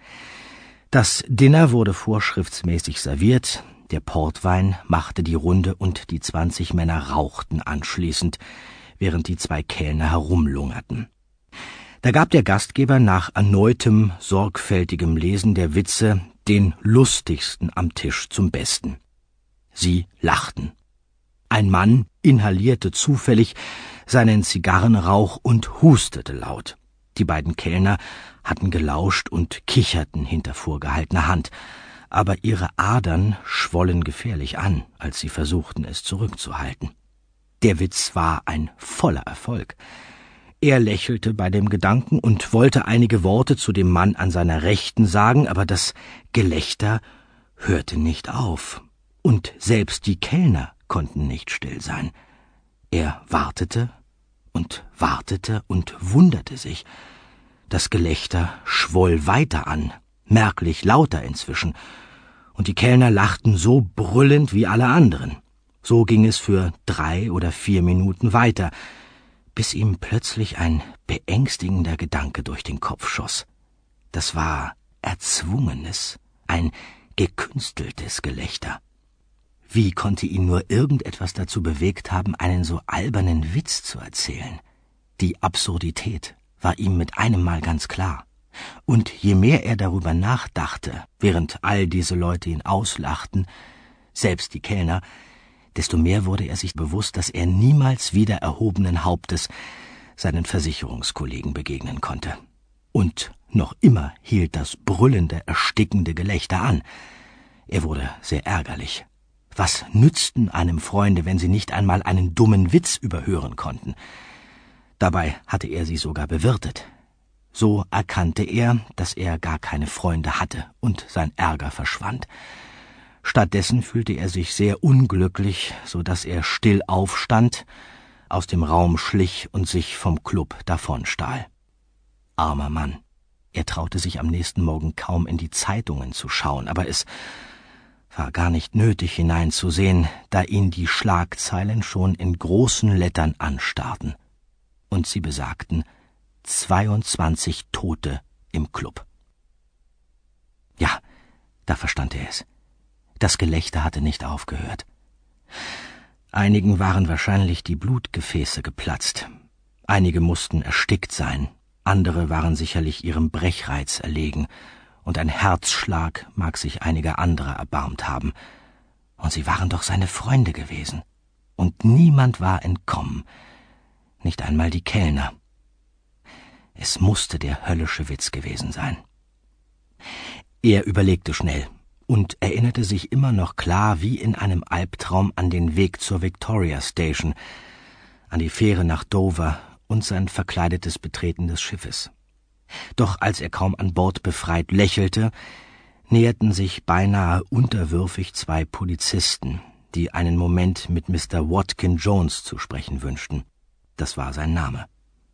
Das Dinner wurde vorschriftsmäßig serviert, der Portwein machte die Runde und die zwanzig Männer rauchten anschließend, während die zwei Kellner herumlungerten. Da gab der Gastgeber nach erneutem, sorgfältigem Lesen der Witze den lustigsten am Tisch zum Besten. Sie lachten. Ein Mann inhalierte zufällig seinen Zigarrenrauch und hustete laut. Die beiden Kellner hatten gelauscht und kicherten hinter vorgehaltener Hand, aber ihre Adern schwollen gefährlich an, als sie versuchten, es zurückzuhalten. Der Witz war ein voller Erfolg. Er lächelte bei dem Gedanken und wollte einige Worte zu dem Mann an seiner Rechten sagen, aber das Gelächter hörte nicht auf, und selbst die Kellner konnten nicht still sein. Er wartete und wartete und wunderte sich. Das Gelächter schwoll weiter an, merklich lauter inzwischen, und die Kellner lachten so brüllend wie alle anderen. So ging es für drei oder vier Minuten weiter, bis ihm plötzlich ein beängstigender Gedanke durch den Kopf schoss. Das war erzwungenes, ein gekünsteltes Gelächter. Wie konnte ihn nur irgendetwas dazu bewegt haben, einen so albernen Witz zu erzählen? Die Absurdität war ihm mit einem Mal ganz klar. Und je mehr er darüber nachdachte, während all diese Leute ihn auslachten, selbst die Kellner, desto mehr wurde er sich bewusst, dass er niemals wieder erhobenen Hauptes seinen Versicherungskollegen begegnen konnte. Und noch immer hielt das brüllende, erstickende Gelächter an. Er wurde sehr ärgerlich. Was nützten einem Freunde, wenn sie nicht einmal einen dummen Witz überhören konnten? Dabei hatte er sie sogar bewirtet. So erkannte er, dass er gar keine Freunde hatte, und sein Ärger verschwand. Stattdessen fühlte er sich sehr unglücklich, so dass er still aufstand, aus dem Raum schlich und sich vom Club davonstahl. Armer Mann. Er traute sich am nächsten Morgen kaum in die Zeitungen zu schauen, aber es war gar nicht nötig hineinzusehen, da ihn die Schlagzeilen schon in großen Lettern anstarrten. Und sie besagten zweiundzwanzig Tote im Club. Ja, da verstand er es. Das Gelächter hatte nicht aufgehört. Einigen waren wahrscheinlich die Blutgefäße geplatzt. Einige mussten erstickt sein, andere waren sicherlich ihrem Brechreiz erlegen, und ein Herzschlag mag sich einiger anderer erbarmt haben. Und sie waren doch seine Freunde gewesen. Und niemand war entkommen, nicht einmal die Kellner. Es musste der höllische Witz gewesen sein. Er überlegte schnell und erinnerte sich immer noch klar wie in einem Albtraum an den Weg zur Victoria Station, an die Fähre nach Dover und sein verkleidetes Betreten des Schiffes. Doch als er kaum an Bord befreit lächelte, näherten sich beinahe unterwürfig zwei Polizisten, die einen Moment mit Mister Watkin Jones zu sprechen wünschten. Das war sein Name.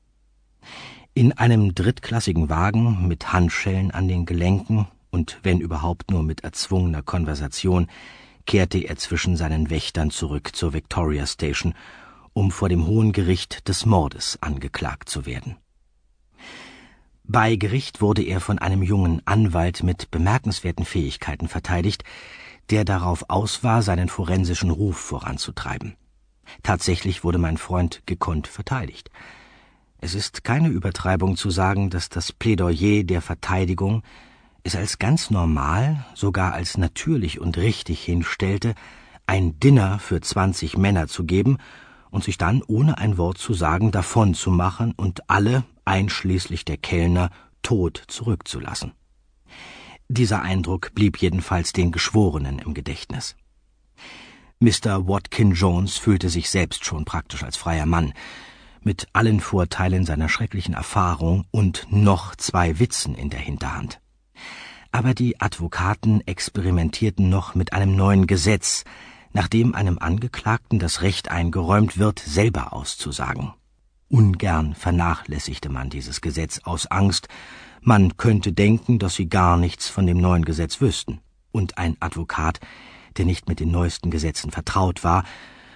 In einem drittklassigen Wagen mit Handschellen an den Gelenken und wenn überhaupt nur mit erzwungener Konversation, kehrte er zwischen seinen Wächtern zurück zur Victoria Station, um vor dem Hohen Gericht des Mordes angeklagt zu werden. Bei Gericht wurde er von einem jungen Anwalt mit bemerkenswerten Fähigkeiten verteidigt, der darauf aus war, seinen forensischen Ruf voranzutreiben. Tatsächlich wurde mein Freund gekonnt verteidigt. Es ist keine Übertreibung zu sagen, dass das Plädoyer der Verteidigung es als ganz normal, sogar als natürlich und richtig hinstellte, ein Dinner für zwanzig Männer zu geben und sich dann, ohne ein Wort zu sagen, davon zu machen und alle, einschließlich der Kellner, tot zurückzulassen. Dieser Eindruck blieb jedenfalls den Geschworenen im Gedächtnis. Mister Watkin Jones fühlte sich selbst schon praktisch als freier Mann, mit allen Vorteilen seiner schrecklichen Erfahrung und noch zwei Witzen in der Hinterhand. Aber die Advokaten experimentierten noch mit einem neuen Gesetz, nachdem einem Angeklagten das Recht eingeräumt wird, selber auszusagen. Ungern vernachlässigte man dieses Gesetz aus Angst, man könnte denken, dass sie gar nichts von dem neuen Gesetz wüssten. Und ein Advokat, der nicht mit den neuesten Gesetzen vertraut war,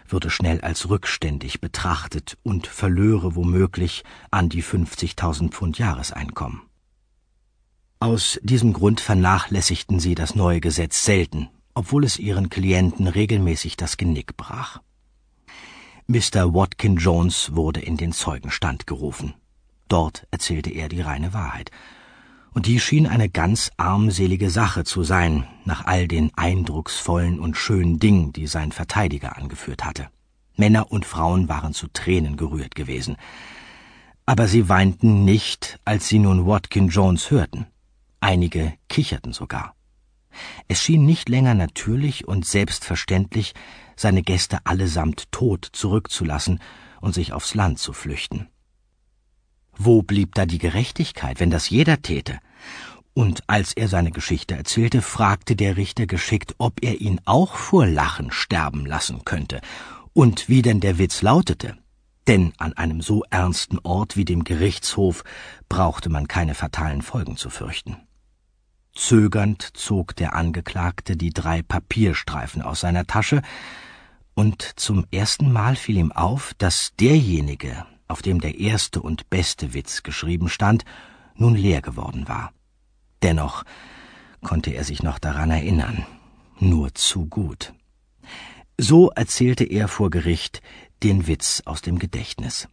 würde schnell als rückständig betrachtet und verlöre womöglich an die fünfzigtausend Pfund Jahreseinkommen. Aus diesem Grund vernachlässigten sie das neue Gesetz selten, obwohl es ihren Klienten regelmäßig das Genick brach. Mister Watkin Jones wurde in den Zeugenstand gerufen. Dort erzählte er die reine Wahrheit. Und die schien eine ganz armselige Sache zu sein, nach all den eindrucksvollen und schönen Dingen, die sein Verteidiger angeführt hatte. Männer und Frauen waren zu Tränen gerührt gewesen. Aber sie weinten nicht, als sie nun Watkin Jones hörten. Einige kicherten sogar. Es schien nicht länger natürlich und selbstverständlich, seine Gäste allesamt tot zurückzulassen und sich aufs Land zu flüchten. Wo blieb da die Gerechtigkeit, wenn das jeder täte? Und als er seine Geschichte erzählte, fragte der Richter geschickt, ob er ihn auch vor Lachen sterben lassen könnte und wie denn der Witz lautete. Denn an einem so ernsten Ort wie dem Gerichtshof brauchte man keine fatalen Folgen zu fürchten. Zögernd zog der Angeklagte die drei Papierstreifen aus seiner Tasche, und zum ersten Mal fiel ihm auf, dass derjenige, auf dem der erste und beste Witz geschrieben stand, nun leer geworden war. Dennoch konnte er sich noch daran erinnern, nur zu gut. So erzählte er vor Gericht den Witz aus dem Gedächtnis.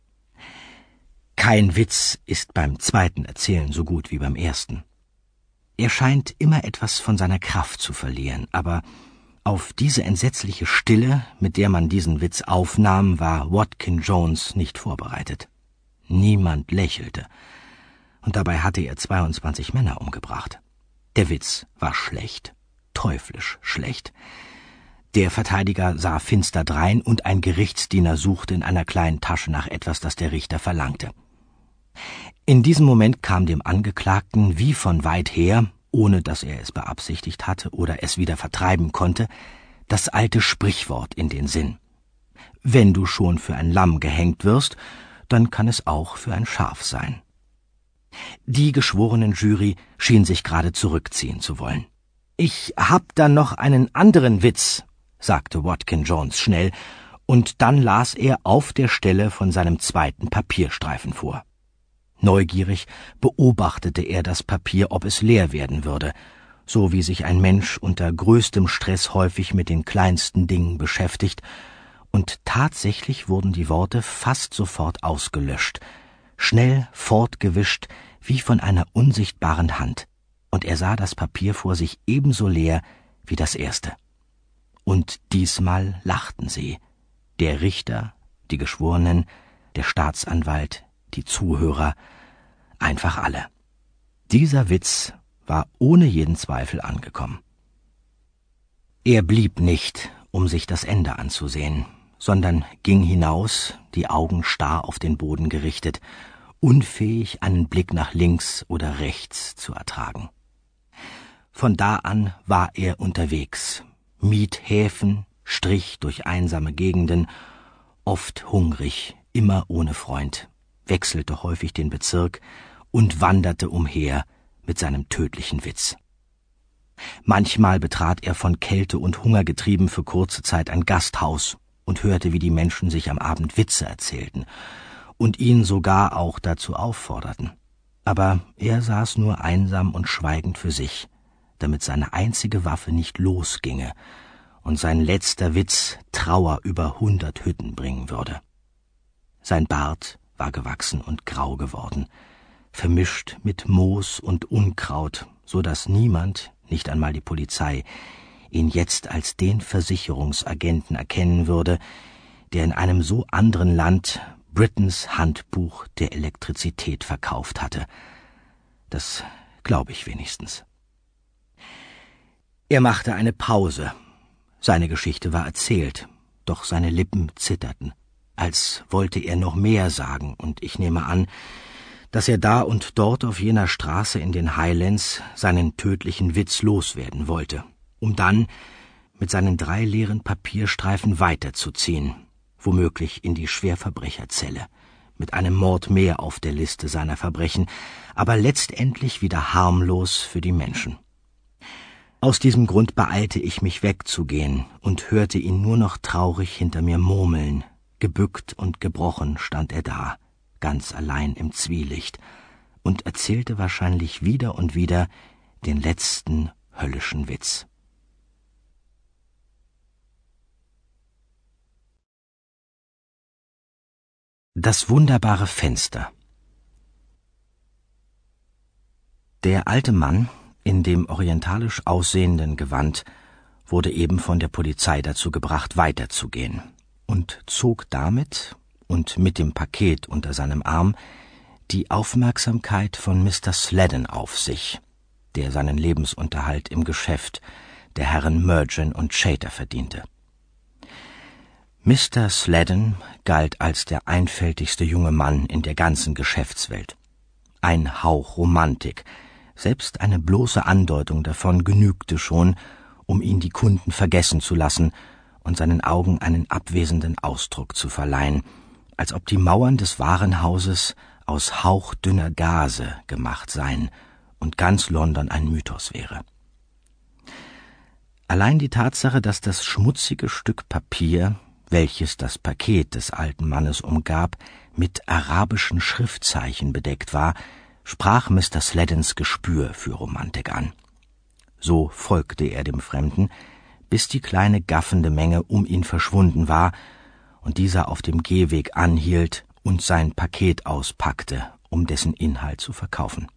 Kein Witz ist beim zweiten Erzählen so gut wie beim ersten. Er scheint immer etwas von seiner Kraft zu verlieren, aber auf diese entsetzliche Stille, mit der man diesen Witz aufnahm, war Watkin Jones nicht vorbereitet. Niemand lächelte, und dabei hatte er zweiundzwanzig Männer umgebracht. Der Witz war schlecht, teuflisch schlecht. Der Verteidiger sah finster drein, und ein Gerichtsdiener suchte in einer kleinen Tasche nach etwas, das der Richter verlangte. In diesem Moment kam dem Angeklagten wie von weit her, ohne dass er es beabsichtigt hatte oder es wieder vertreiben konnte, das alte Sprichwort in den Sinn. Wenn du schon für ein Lamm gehängt wirst, dann kann es auch für ein Schaf sein. Die geschworenen Jury schien sich gerade zurückziehen zu wollen. »Ich hab da noch einen anderen Witz«, sagte Watkin Jones schnell, und dann las er auf der Stelle von seinem zweiten Papierstreifen vor. Neugierig beobachtete er das Papier, ob es leer werden würde, so wie sich ein Mensch unter größtem Stress häufig mit den kleinsten Dingen beschäftigt, und tatsächlich wurden die Worte fast sofort ausgelöscht, schnell fortgewischt wie von einer unsichtbaren Hand, und er sah das Papier vor sich ebenso leer wie das erste. Und diesmal lachten sie, der Richter, die Geschworenen, der Staatsanwalt, die Zuhörer, einfach alle. Dieser Witz war ohne jeden Zweifel angekommen. Er blieb nicht, um sich das Ende anzusehen, sondern ging hinaus, die Augen starr auf den Boden gerichtet, unfähig, einen Blick nach links oder rechts zu ertragen. Von da an war er unterwegs, mied Häfen, strich durch einsame Gegenden, oft hungrig, immer ohne Freund, wechselte häufig den Bezirk und wanderte umher mit seinem tödlichen Witz. Manchmal betrat er von Kälte und Hunger getrieben für kurze Zeit ein Gasthaus und hörte, wie die Menschen sich am Abend Witze erzählten und ihn sogar auch dazu aufforderten. Aber er saß nur einsam und schweigend für sich, damit seine einzige Waffe nicht losginge und sein letzter Witz Trauer über hundert Hütten bringen würde. Sein Bart war gewachsen und grau geworden, vermischt mit Moos und Unkraut, so dass niemand, nicht einmal die Polizei, ihn jetzt als den Versicherungsagenten erkennen würde, der in einem so anderen Land Britons Handbuch der Elektrizität verkauft hatte. Das glaube ich wenigstens. Er machte eine Pause. Seine Geschichte war erzählt, doch seine Lippen zitterten, als wollte er noch mehr sagen, und ich nehme an, dass er da und dort auf jener Straße in den Highlands seinen tödlichen Witz loswerden wollte, um dann mit seinen drei leeren Papierstreifen weiterzuziehen, womöglich in die Schwerverbrecherzelle, mit einem Mord mehr auf der Liste seiner Verbrechen, aber letztendlich wieder harmlos für die Menschen. Aus diesem Grund beeilte ich mich wegzugehen und hörte ihn nur noch traurig hinter mir murmeln. Gebückt und gebrochen stand er da, ganz allein im Zwielicht, und erzählte wahrscheinlich wieder und wieder den letzten höllischen Witz. Das wunderbare Fenster. Der alte Mann in dem orientalisch aussehenden Gewand wurde eben von der Polizei dazu gebracht, weiterzugehen, und zog damit und mit dem Paket unter seinem Arm die Aufmerksamkeit von Mister Sladen auf sich, der seinen Lebensunterhalt im Geschäft der Herren Murgin und Chater verdiente. Mister Sladen galt als der einfältigste junge Mann in der ganzen Geschäftswelt. Ein Hauch Romantik, selbst eine bloße Andeutung davon genügte schon, um ihn die Kunden vergessen zu lassen und seinen Augen einen abwesenden Ausdruck zu verleihen, als ob die Mauern des Warenhauses aus hauchdünner Gaze gemacht seien und ganz London ein Mythos wäre. Allein die Tatsache, dass das schmutzige Stück Papier, welches das Paket des alten Mannes umgab, mit arabischen Schriftzeichen bedeckt war, sprach Mister Sladens Gespür für Romantik an. So folgte er dem Fremden, bis die kleine gaffende Menge um ihn verschwunden war und dieser auf dem Gehweg anhielt und sein Paket auspackte, um dessen Inhalt zu verkaufen.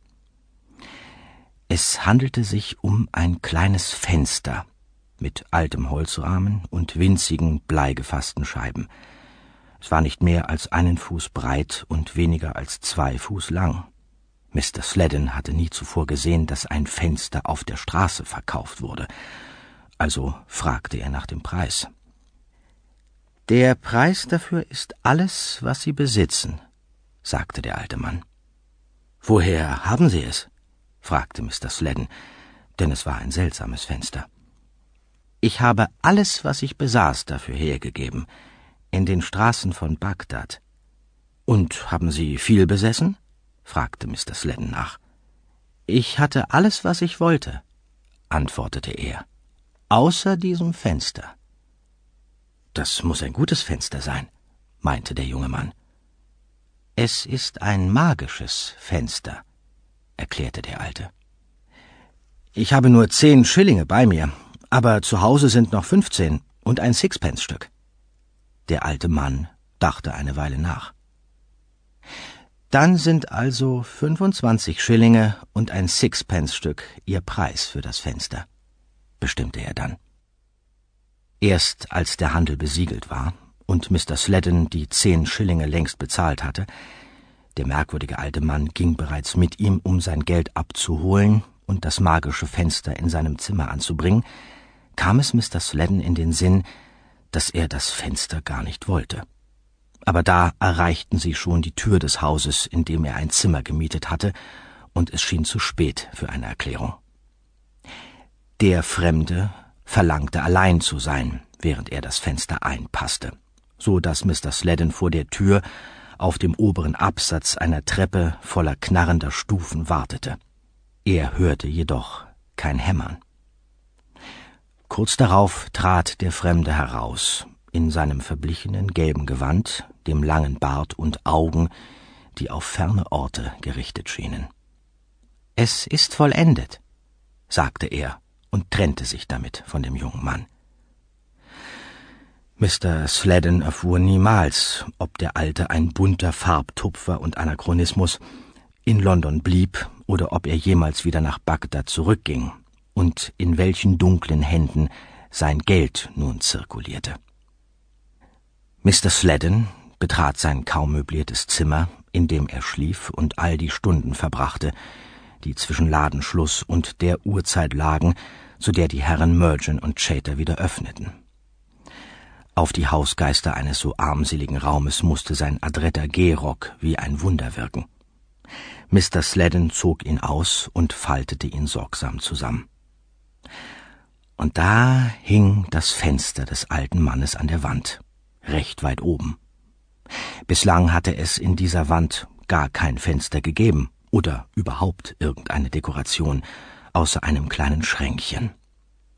Es handelte sich um ein kleines Fenster mit altem Holzrahmen und winzigen, bleigefassten Scheiben. Es war nicht mehr als einen Fuß breit und weniger als zwei Fuß lang. Mister Sladen hatte nie zuvor gesehen, dass ein Fenster auf der Straße verkauft wurde. Also fragte er nach dem Preis. »Der Preis dafür ist alles, was Sie besitzen«, sagte der alte Mann. »Woher haben Sie es?« fragte Mister Sladen, denn es war ein seltsames Fenster. »Ich habe alles, was ich besaß, dafür hergegeben, in den Straßen von Bagdad.« »Und haben Sie viel besessen?« fragte Mister Sladen nach. »Ich hatte alles, was ich wollte«, antwortete er, »außer diesem Fenster.« »Das muss ein gutes Fenster sein«, meinte der junge Mann. »Es ist ein magisches Fenster«, erklärte der Alte. »Ich habe nur zehn Schillinge bei mir, aber zu Hause sind noch fünfzehn und ein Sixpence-Stück.« Der alte Mann dachte eine Weile nach. »Dann sind also fünfundzwanzig Schillinge und ein Sixpence-Stück Ihr Preis für das Fenster«, bestimmte er dann. Erst als der Handel besiegelt war und Mister Sladen die zehn Schillinge längst bezahlt hatte, der merkwürdige alte Mann ging bereits mit ihm, um sein Geld abzuholen und das magische Fenster in seinem Zimmer anzubringen, kam es Mister Sladen in den Sinn, dass er das Fenster gar nicht wollte. Aber da erreichten sie schon die Tür des Hauses, in dem er ein Zimmer gemietet hatte, und es schien zu spät für eine Erklärung. Der Fremde verlangte allein zu sein, während er das Fenster einpasste, so dass Mister Sladen vor der Tür auf dem oberen Absatz einer Treppe voller knarrender Stufen wartete. Er hörte jedoch kein Hämmern. Kurz darauf trat der Fremde heraus, in seinem verblichenen gelben Gewand, dem langen Bart und Augen, die auf ferne Orte gerichtet schienen. »Es ist vollendet«, sagte er und trennte sich damit von dem jungen Mann. Mister Sladen erfuhr niemals, ob der Alte ein bunter Farbtupfer und Anachronismus in London blieb oder ob er jemals wieder nach Bagdad zurückging und in welchen dunklen Händen sein Geld nun zirkulierte. Mister Sladen betrat sein kaum möbliertes Zimmer, in dem er schlief und all die Stunden verbrachte, die zwischen Ladenschluss und der Uhrzeit lagen, zu der die Herren Murgin und Chater wieder öffneten. Auf die Hausgeister eines so armseligen Raumes musste sein adretter Gehrock wie ein Wunder wirken. Mister Sladen zog ihn aus und faltete ihn sorgsam zusammen. Und da hing das Fenster des alten Mannes an der Wand, recht weit oben. Bislang hatte es in dieser Wand gar kein Fenster gegeben oder überhaupt irgendeine Dekoration, außer einem kleinen Schränkchen.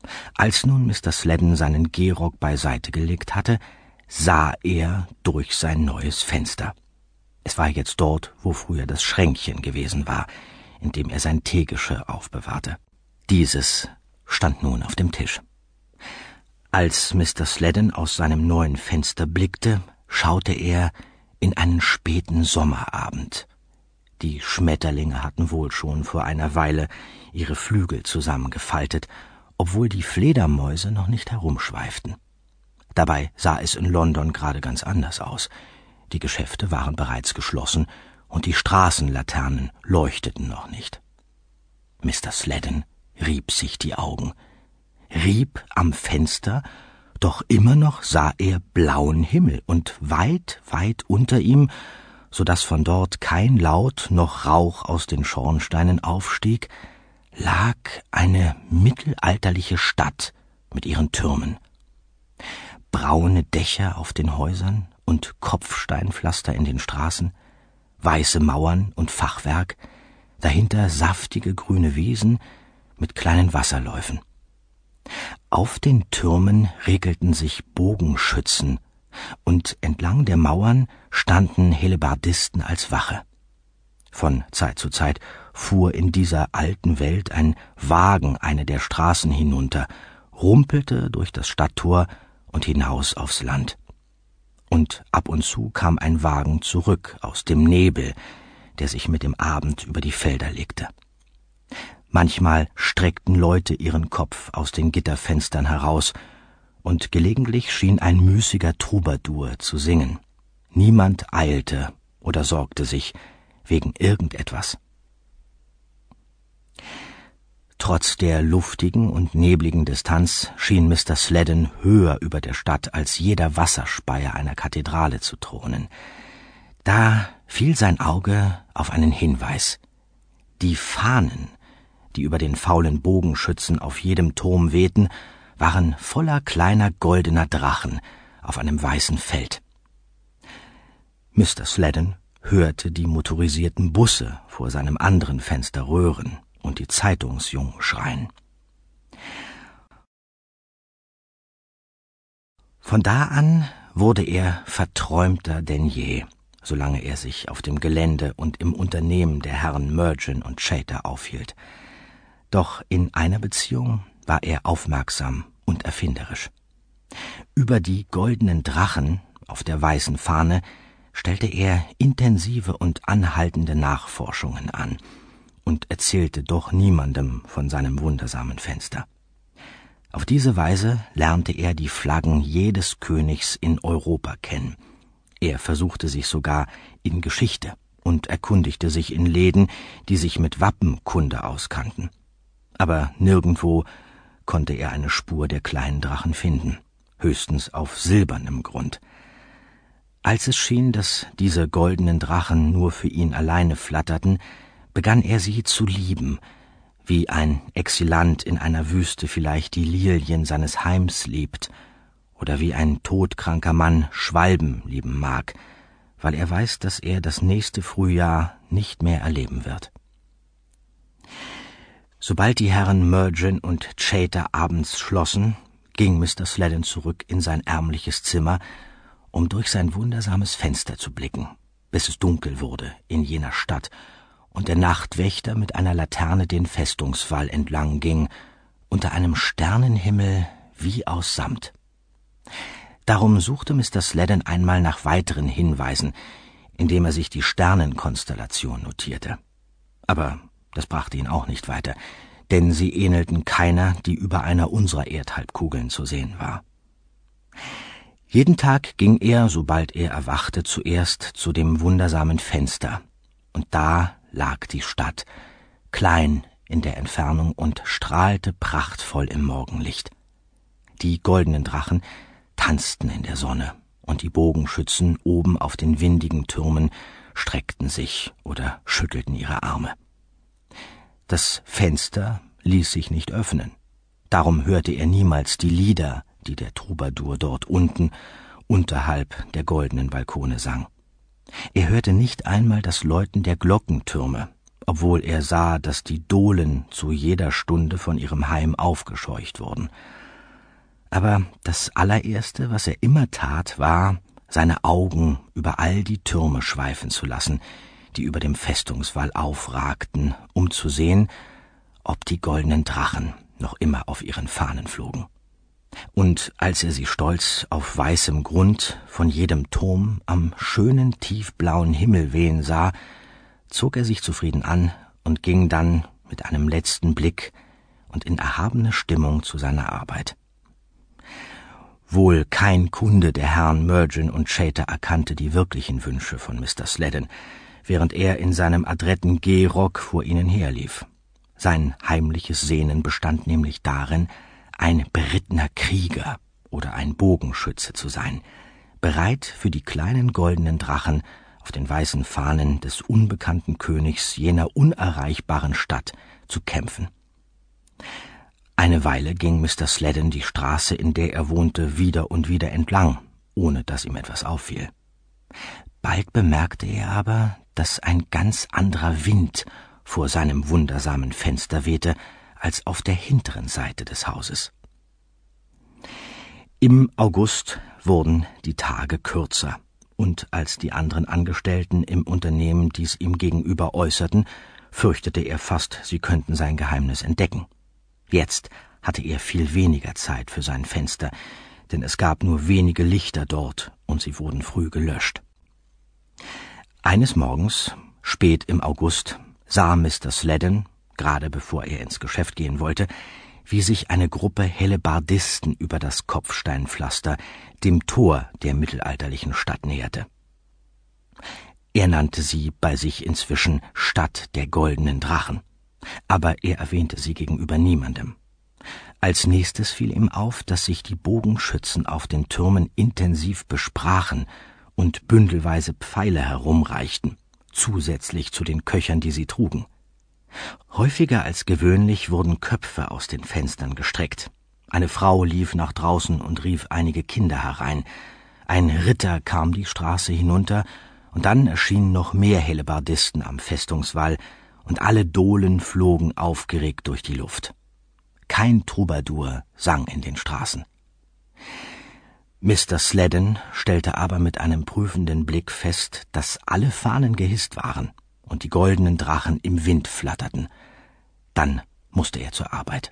Als nun Mister Sladen seinen Gehrock beiseite gelegt hatte, sah er durch sein neues Fenster. Es war jetzt dort, wo früher das Schränkchen gewesen war, in dem er sein Teegeschirr aufbewahrte. Dieses stand nun auf dem Tisch. Als Mister Sladen aus seinem neuen Fenster blickte, schaute er in einen späten Sommerabend. Die Schmetterlinge hatten wohl schon vor einer Weile ihre Flügel zusammengefaltet, obwohl die Fledermäuse noch nicht herumschweiften. Dabei sah es in London gerade ganz anders aus. Die Geschäfte waren bereits geschlossen und die Straßenlaternen leuchteten noch nicht. Mister Sladen rieb sich die Augen, rieb am Fenster, doch immer noch sah er blauen Himmel und weit, weit unter ihm, so daß von dort kein Laut noch Rauch aus den Schornsteinen aufstieg, lag eine mittelalterliche Stadt mit ihren Türmen. Braune Dächer auf den Häusern und Kopfsteinpflaster in den Straßen, weiße Mauern und Fachwerk, dahinter saftige grüne Wiesen mit kleinen Wasserläufen. Auf den Türmen regelten sich Bogenschützen, und entlang der Mauern standen Helebardisten als Wache. Von Zeit zu Zeit fuhr in dieser alten Welt ein Wagen eine der Straßen hinunter, rumpelte durch das Stadttor und hinaus aufs Land. Und ab und zu kam ein Wagen zurück aus dem Nebel, der sich mit dem Abend über die Felder legte. Manchmal streckten Leute ihren Kopf aus den Gitterfenstern heraus, und gelegentlich schien ein müßiger Troubadour zu singen. Niemand eilte oder sorgte sich wegen irgendetwas. Trotz der luftigen und nebligen Distanz schien Mister Sladen höher über der Stadt als jeder Wasserspeier einer Kathedrale zu thronen. Da fiel sein Auge auf einen Hinweis. Die Fahnen, die über den faulen Bogenschützen auf jedem Turm wehten, waren voller kleiner goldener Drachen auf einem weißen Feld. Mister Sladen hörte die motorisierten Busse vor seinem anderen Fenster röhren und die Zeitungsjungen schreien. Von da an wurde er verträumter denn je, solange er sich auf dem Gelände und im Unternehmen der Herren Murgin und Chater aufhielt. Doch in einer Beziehung war er aufmerksam und erfinderisch. Über die goldenen Drachen auf der weißen Fahne stellte er intensive und anhaltende Nachforschungen an und erzählte doch niemandem von seinem wundersamen Fenster. Auf diese Weise lernte er die Flaggen jedes Königs in Europa kennen. Er versuchte sich sogar in Geschichte und erkundigte sich in Läden, die sich mit Wappenkunde auskannten. Aber nirgendwo konnte er eine Spur der kleinen Drachen finden, höchstens auf silbernem Grund. Als es schien, dass diese goldenen Drachen nur für ihn alleine flatterten, begann er sie zu lieben, wie ein Exilant in einer Wüste vielleicht die Lilien seines Heims liebt, oder wie ein todkranker Mann Schwalben lieben mag, weil er weiß, dass er das nächste Frühjahr nicht mehr erleben wird. Sobald die Herren Murgin und Chater abends schlossen, ging Mister Sladen zurück in sein ärmliches Zimmer, um durch sein wundersames Fenster zu blicken, bis es dunkel wurde in jener Stadt und der Nachtwächter mit einer Laterne den Festungswall entlang ging, unter einem Sternenhimmel wie aus Samt. Darum suchte Mister Sladen einmal nach weiteren Hinweisen, indem er sich die Sternenkonstellation notierte. Aber das brachte ihn auch nicht weiter, denn sie ähnelten keiner, die über einer unserer Erdhalbkugeln zu sehen war. Jeden Tag ging er, sobald er erwachte, zuerst zu dem wundersamen Fenster, und da lag die Stadt, klein in der Entfernung und strahlte prachtvoll im Morgenlicht. Die goldenen Drachen tanzten in der Sonne, und die Bogenschützen oben auf den windigen Türmen streckten sich oder schüttelten ihre Arme. Das Fenster ließ sich nicht öffnen. Darum hörte er niemals die Lieder, die der Troubadour dort unten, unterhalb der goldenen Balkone sang. Er hörte nicht einmal das Läuten der Glockentürme, obwohl er sah, dass die Dohlen zu jeder Stunde von ihrem Heim aufgescheucht wurden. Aber das allererste, was er immer tat, war, seine Augen über all die Türme schweifen zu lassen, die über dem Festungswall aufragten, um zu sehen, ob die goldenen Drachen noch immer auf ihren Fahnen flogen. Und als er sie stolz auf weißem Grund von jedem Turm am schönen tiefblauen Himmel wehen sah, zog er sich zufrieden an und ging dann mit einem letzten Blick und in erhabener Stimmung zu seiner Arbeit. Wohl kein Kunde der Herren Murgin und Chater erkannte die wirklichen Wünsche von Mister Sladen, während er in seinem adretten Gehrock vor ihnen herlief. Sein heimliches Sehnen bestand nämlich darin, ein berittener Krieger oder ein Bogenschütze zu sein, bereit für die kleinen goldenen Drachen auf den weißen Fahnen des unbekannten Königs jener unerreichbaren Stadt zu kämpfen. Eine Weile ging Mister Sladen die Straße, in der er wohnte, wieder und wieder entlang, ohne dass ihm etwas auffiel. Bald bemerkte er aber, dass ein ganz anderer Wind vor seinem wundersamen Fenster wehte, als auf der hinteren Seite des Hauses. Im August wurden die Tage kürzer, und als die anderen Angestellten im Unternehmen dies ihm gegenüber äußerten, fürchtete er fast, sie könnten sein Geheimnis entdecken. Jetzt hatte er viel weniger Zeit für sein Fenster, denn es gab nur wenige Lichter dort, und sie wurden früh gelöscht. Eines Morgens, spät im August, sah Mister Sladen, gerade bevor er ins Geschäft gehen wollte, wie sich eine Gruppe Hellebardisten über das Kopfsteinpflaster dem Tor der mittelalterlichen Stadt näherte. Er nannte sie bei sich inzwischen Stadt der goldenen Drachen, aber er erwähnte sie gegenüber niemandem. Als nächstes fiel ihm auf, dass sich die Bogenschützen auf den Türmen intensiv besprachen und bündelweise Pfeile herumreichten, zusätzlich zu den Köchern, die sie trugen. Häufiger als gewöhnlich wurden Köpfe aus den Fenstern gestreckt. Eine Frau lief nach draußen und rief einige Kinder herein. Ein Ritter kam die Straße hinunter, und dann erschienen noch mehr Hellebardisten am Festungswall, und alle Dohlen flogen aufgeregt durch die Luft. Kein Troubadour sang in den Straßen. Mister Sladen stellte aber mit einem prüfenden Blick fest, dass alle Fahnen gehisst waren und die goldenen Drachen im Wind flatterten. Dann musste er zur Arbeit.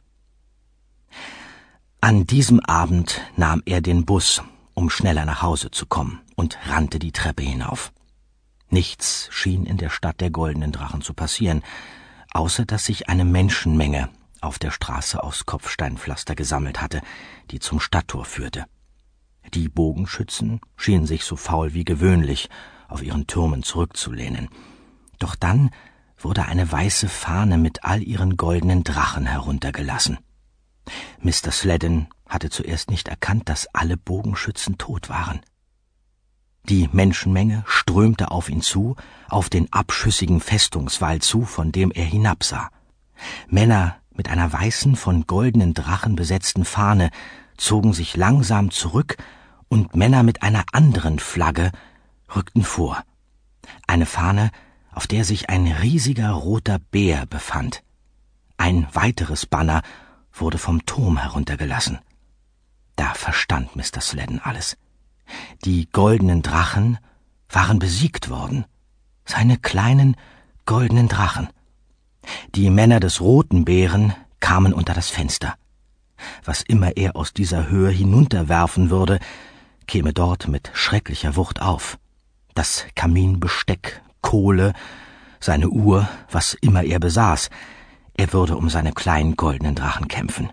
An diesem Abend nahm er den Bus, um schneller nach Hause zu kommen, und rannte die Treppe hinauf. Nichts schien in der Stadt der goldenen Drachen zu passieren, außer dass sich eine Menschenmenge auf der Straße aus Kopfsteinpflaster gesammelt hatte, die zum Stadttor führte. Die Bogenschützen schienen sich so faul wie gewöhnlich auf ihren Türmen zurückzulehnen. Doch dann wurde eine weiße Fahne mit all ihren goldenen Drachen heruntergelassen. Mister Sladen hatte zuerst nicht erkannt, dass alle Bogenschützen tot waren. Die Menschenmenge strömte auf ihn zu, auf den abschüssigen Festungswall zu, von dem er hinabsah. Männer mit einer weißen, von goldenen Drachen besetzten Fahne zogen sich langsam zurück, und Männer mit einer anderen Flagge rückten vor. Eine Fahne, auf der sich ein riesiger roter Bär befand. Ein weiteres Banner wurde vom Turm heruntergelassen. Da verstand Mister Sladen alles. Die goldenen Drachen waren besiegt worden. Seine kleinen goldenen Drachen. Die Männer des roten Bären kamen unter das Fenster. Was immer er aus dieser Höhe hinunterwerfen würde, käme dort mit schrecklicher Wucht auf. Das Kaminbesteck, Kohle, seine Uhr, was immer er besaß, er würde um seine kleinen goldenen Drachen kämpfen.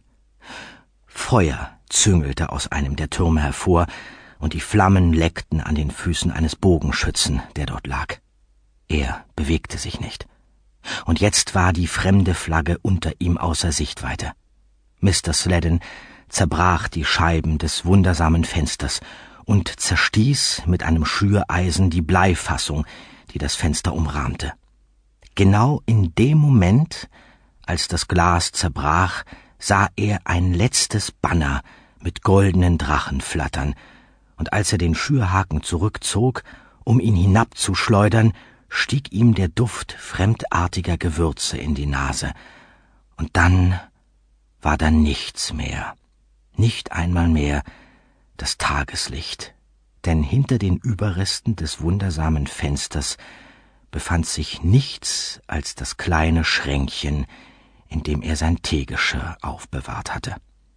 Feuer züngelte aus einem der Türme hervor, und die Flammen leckten an den Füßen eines Bogenschützen, der dort lag. Er bewegte sich nicht. Und jetzt war die fremde Flagge unter ihm außer Sichtweite. Mister Sladen zerbrach die Scheiben des wundersamen Fensters und zerstieß mit einem Schüreisen die Bleifassung, die das Fenster umrahmte. Genau in dem Moment, als das Glas zerbrach, sah er ein letztes Banner mit goldenen Drachen flattern, und als er den Schürhaken zurückzog, um ihn hinabzuschleudern, stieg ihm der Duft fremdartiger Gewürze in die Nase, und dann war da nichts mehr, nicht einmal mehr das Tageslicht, denn hinter den Überresten des wundersamen Fensters befand sich nichts als das kleine Schränkchen, in dem er sein Teegeschirr aufbewahrt hatte.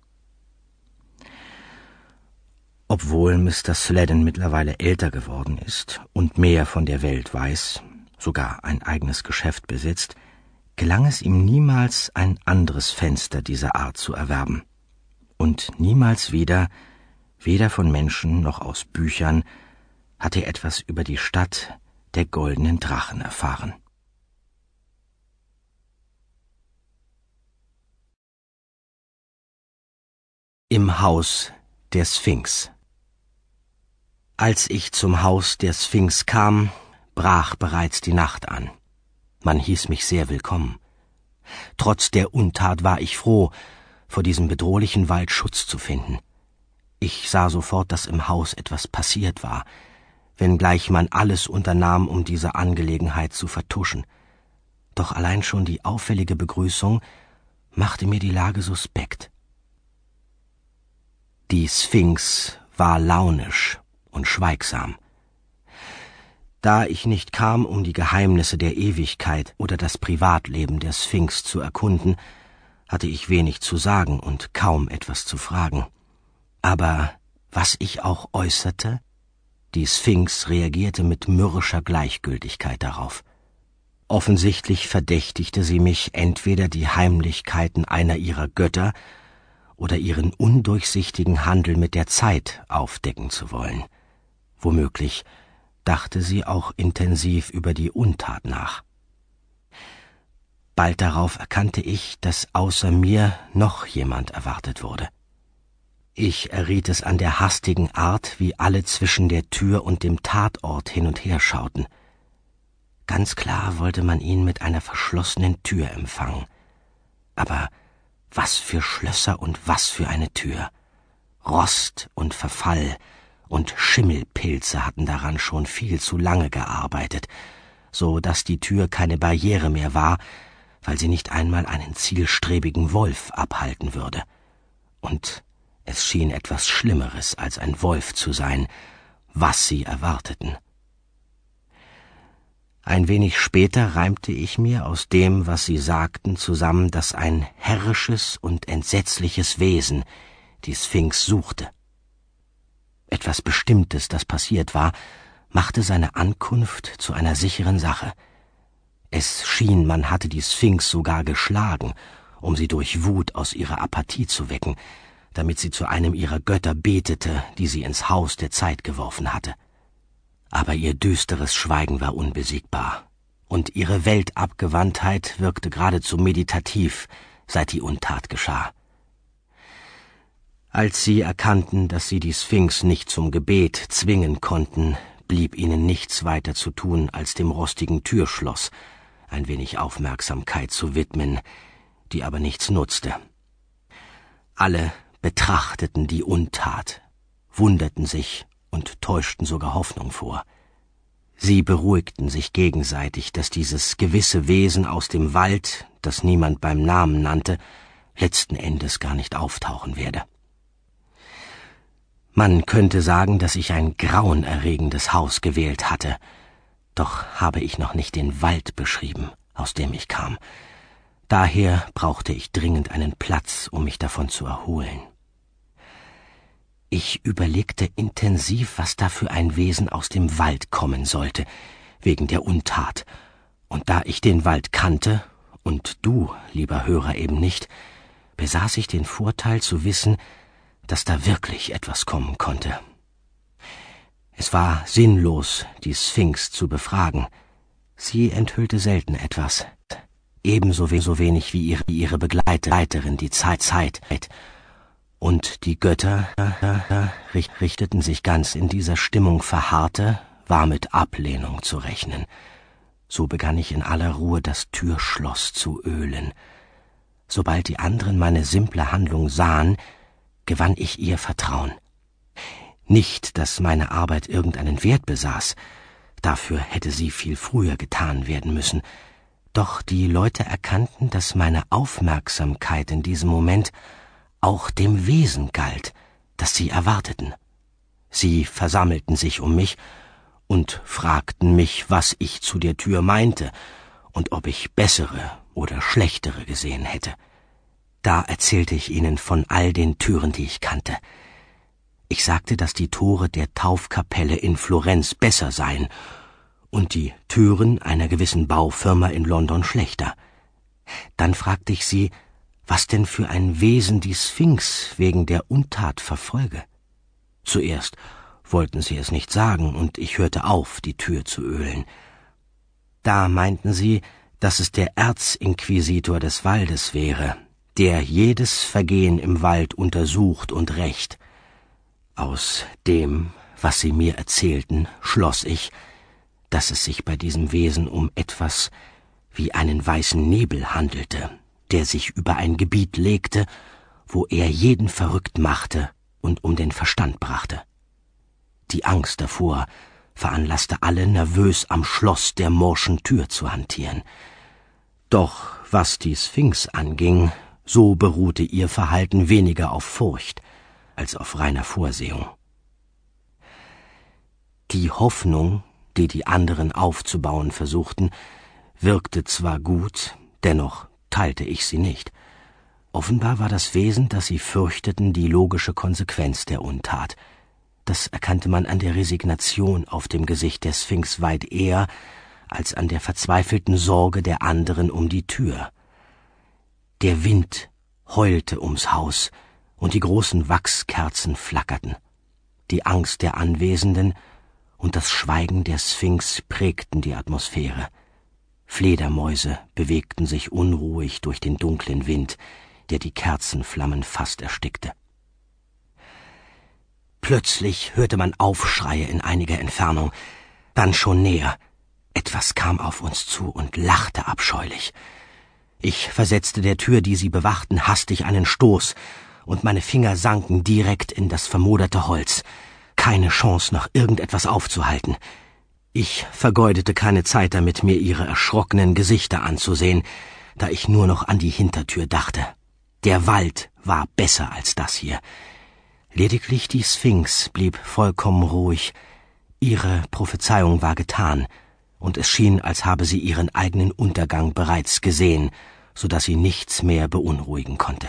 Obwohl Mister Sladen mittlerweile älter geworden ist und mehr von der Welt weiß, sogar ein eigenes Geschäft besitzt, gelang es ihm niemals, ein anderes Fenster dieser Art zu erwerben. Und niemals wieder, weder von Menschen noch aus Büchern, hat er etwas über die Stadt der goldenen Drachen erfahren. Im Haus der Sphinx. Als ich zum Haus der Sphinx kam, brach bereits die Nacht an. Man hieß mich sehr willkommen. Trotz der Untat war ich froh, vor diesem bedrohlichen Wald Schutz zu finden. Ich sah sofort, dass im Haus etwas passiert war, wenngleich man alles unternahm, um diese Angelegenheit zu vertuschen. Doch allein schon die auffällige Begrüßung machte mir die Lage suspekt. Die Sphinx war launisch und schweigsam. Da ich nicht kam, um die Geheimnisse der Ewigkeit oder das Privatleben der Sphinx zu erkunden, hatte ich wenig zu sagen und kaum etwas zu fragen. Aber was ich auch äußerte, die Sphinx reagierte mit mürrischer Gleichgültigkeit darauf. Offensichtlich verdächtigte sie mich, entweder die Heimlichkeiten einer ihrer Götter oder ihren undurchsichtigen Handel mit der Zeit aufdecken zu wollen. Womöglich dachte sie auch intensiv über die Untat nach. Bald darauf erkannte ich, dass außer mir noch jemand erwartet wurde. Ich erriet es an der hastigen Art, wie alle zwischen der Tür und dem Tatort hin und her schauten. Ganz klar wollte man ihn mit einer verschlossenen Tür empfangen. Aber was für Schlösser und was für eine Tür! Rost und Verfall und Schimmelpilze hatten daran schon viel zu lange gearbeitet, so dass die Tür keine Barriere mehr war, weil sie nicht einmal einen zielstrebigen Wolf abhalten würde. Und es schien etwas Schlimmeres als ein Wolf zu sein, was sie erwarteten. Ein wenig später reimte ich mir aus dem, was sie sagten, zusammen, dass ein herrisches und entsetzliches Wesen die Sphinx suchte. Etwas Bestimmtes, das passiert war, machte seine Ankunft zu einer sicheren Sache. Es schien, man hatte die Sphinx sogar geschlagen, um sie durch Wut aus ihrer Apathie zu wecken, damit sie zu einem ihrer Götter betete, die sie ins Haus der Zeit geworfen hatte. Aber ihr düsteres Schweigen war unbesiegbar, und ihre Weltabgewandtheit wirkte geradezu meditativ, seit die Untat geschah. Als sie erkannten, dass sie die Sphinx nicht zum Gebet zwingen konnten, blieb ihnen nichts weiter zu tun, als dem rostigen Türschloss ein wenig Aufmerksamkeit zu widmen, die aber nichts nutzte. Alle betrachteten die Untat, wunderten sich und täuschten sogar Hoffnung vor. Sie beruhigten sich gegenseitig, dass dieses gewisse Wesen aus dem Wald, das niemand beim Namen nannte, letzten Endes gar nicht auftauchen werde. Man könnte sagen, dass ich ein grauenerregendes Haus gewählt hatte, doch habe ich noch nicht den Wald beschrieben, aus dem ich kam. Daher brauchte ich dringend einen Platz, um mich davon zu erholen. Ich überlegte intensiv, was da für ein Wesen aus dem Wald kommen sollte, wegen der Untat. Und da ich den Wald kannte, und du, lieber Hörer, eben nicht, besaß ich den Vorteil zu wissen, dass da wirklich etwas kommen konnte. Es war sinnlos, die Sphinx zu befragen. Sie enthüllte selten etwas, ebenso wenig wie ihre, ihre Begleiterin die Zeit, Zeit. Und die Götter äh, äh, richteten sich ganz in dieser Stimmung verharrte, war mit Ablehnung zu rechnen. So begann ich in aller Ruhe das Türschloss zu ölen. Sobald die anderen meine simple Handlung sahen, gewann ich ihr Vertrauen. Nicht, dass meine Arbeit irgendeinen Wert besaß, Dafür hätte sie viel früher getan werden müssen. Doch die Leute erkannten, dass meine Aufmerksamkeit in diesem Moment auch dem Wesen galt, das sie erwarteten. Sie versammelten sich um mich und fragten mich, was ich zu der Tür meinte und ob ich bessere oder schlechtere gesehen hätte. Da erzählte ich ihnen von all den Türen, die ich kannte. Ich sagte, dass die Tore der Taufkapelle in Florenz besser seien und die Türen einer gewissen Baufirma in London schlechter. Dann fragte ich sie, was denn für ein Wesen die Sphinx wegen der Untat verfolge. Zuerst wollten sie es nicht sagen, und ich hörte auf, die Tür zu ölen. Da meinten sie, dass es der Erzinquisitor des Waldes wäre, der jedes Vergehen im Wald untersucht und rächt. Aus dem, was sie mir erzählten, schloss ich, dass es sich bei diesem Wesen um etwas wie einen weißen Nebel handelte, der sich über ein Gebiet legte, wo er jeden verrückt machte und um den Verstand brachte. Die Angst davor veranlasste alle, nervös am Schloss der morschen Tür zu hantieren. Doch was die Sphinx anging, so beruhte ihr Verhalten weniger auf Furcht als auf reiner Vorsehung. Die Hoffnung, die die anderen aufzubauen versuchten, wirkte zwar gut, dennoch teilte ich sie nicht. Offenbar war das Wesen, das sie fürchteten, die logische Konsequenz der Untat. Das erkannte man an der Resignation auf dem Gesicht der Sphinx weit eher als an der verzweifelten Sorge der anderen um die Tür. Der Wind heulte ums Haus, und die großen Wachskerzen flackerten. Die Angst der Anwesenden und das Schweigen der Sphinx prägten die Atmosphäre. Fledermäuse bewegten sich unruhig durch den dunklen Wind, der die Kerzenflammen fast erstickte. Plötzlich hörte man Aufschreie in einiger Entfernung, dann schon näher. Etwas kam auf uns zu und lachte abscheulich. Ich versetzte der Tür, die sie bewachten, hastig einen Stoß, und meine Finger sanken direkt in das vermoderte Holz. Keine Chance, noch irgendetwas aufzuhalten. Ich vergeudete keine Zeit damit, mir ihre erschrockenen Gesichter anzusehen, da ich nur noch an die Hintertür dachte. Der Wald war besser als das hier. Lediglich die Sphinx blieb vollkommen ruhig. Ihre Prophezeiung war getan, und es schien, als habe sie ihren eigenen Untergang bereits gesehen, so dass sie nichts mehr beunruhigen konnte.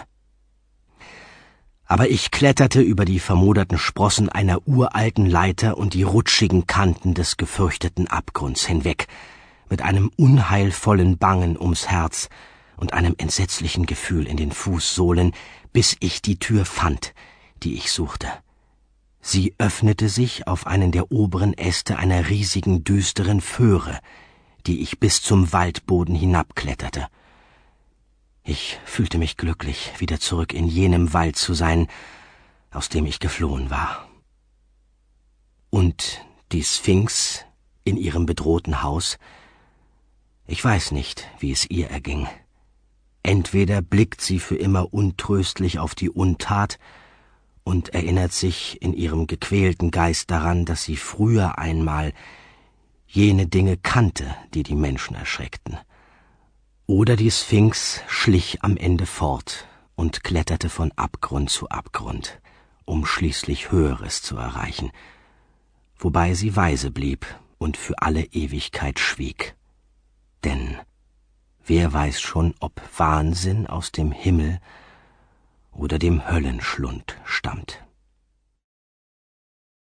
Aber ich kletterte über die vermoderten Sprossen einer uralten Leiter und die rutschigen Kanten des gefürchteten Abgrunds hinweg, mit einem unheilvollen Bangen ums Herz und einem entsetzlichen Gefühl in den Fußsohlen, bis ich die Tür fand, die ich suchte. Sie öffnete sich auf einen der oberen Äste einer riesigen, düsteren Föhre, die ich bis zum Waldboden hinabkletterte. Ich fühlte mich glücklich, wieder zurück in jenem Wald zu sein, aus dem ich geflohen war. Und die Sphinx in ihrem bedrohten Haus? Ich weiß nicht, wie es ihr erging. Entweder blickt sie für immer untröstlich auf die Untat und erinnert sich in ihrem gequälten Geist daran, dass sie früher einmal jene Dinge kannte, die die Menschen erschreckten. Oder die Sphinx schlich am Ende fort und kletterte von Abgrund zu Abgrund, um schließlich Höheres zu erreichen, wobei sie weise blieb und für alle Ewigkeit schwieg. Denn wer weiß schon, ob Wahnsinn aus dem Himmel oder dem Höllenschlund stammt.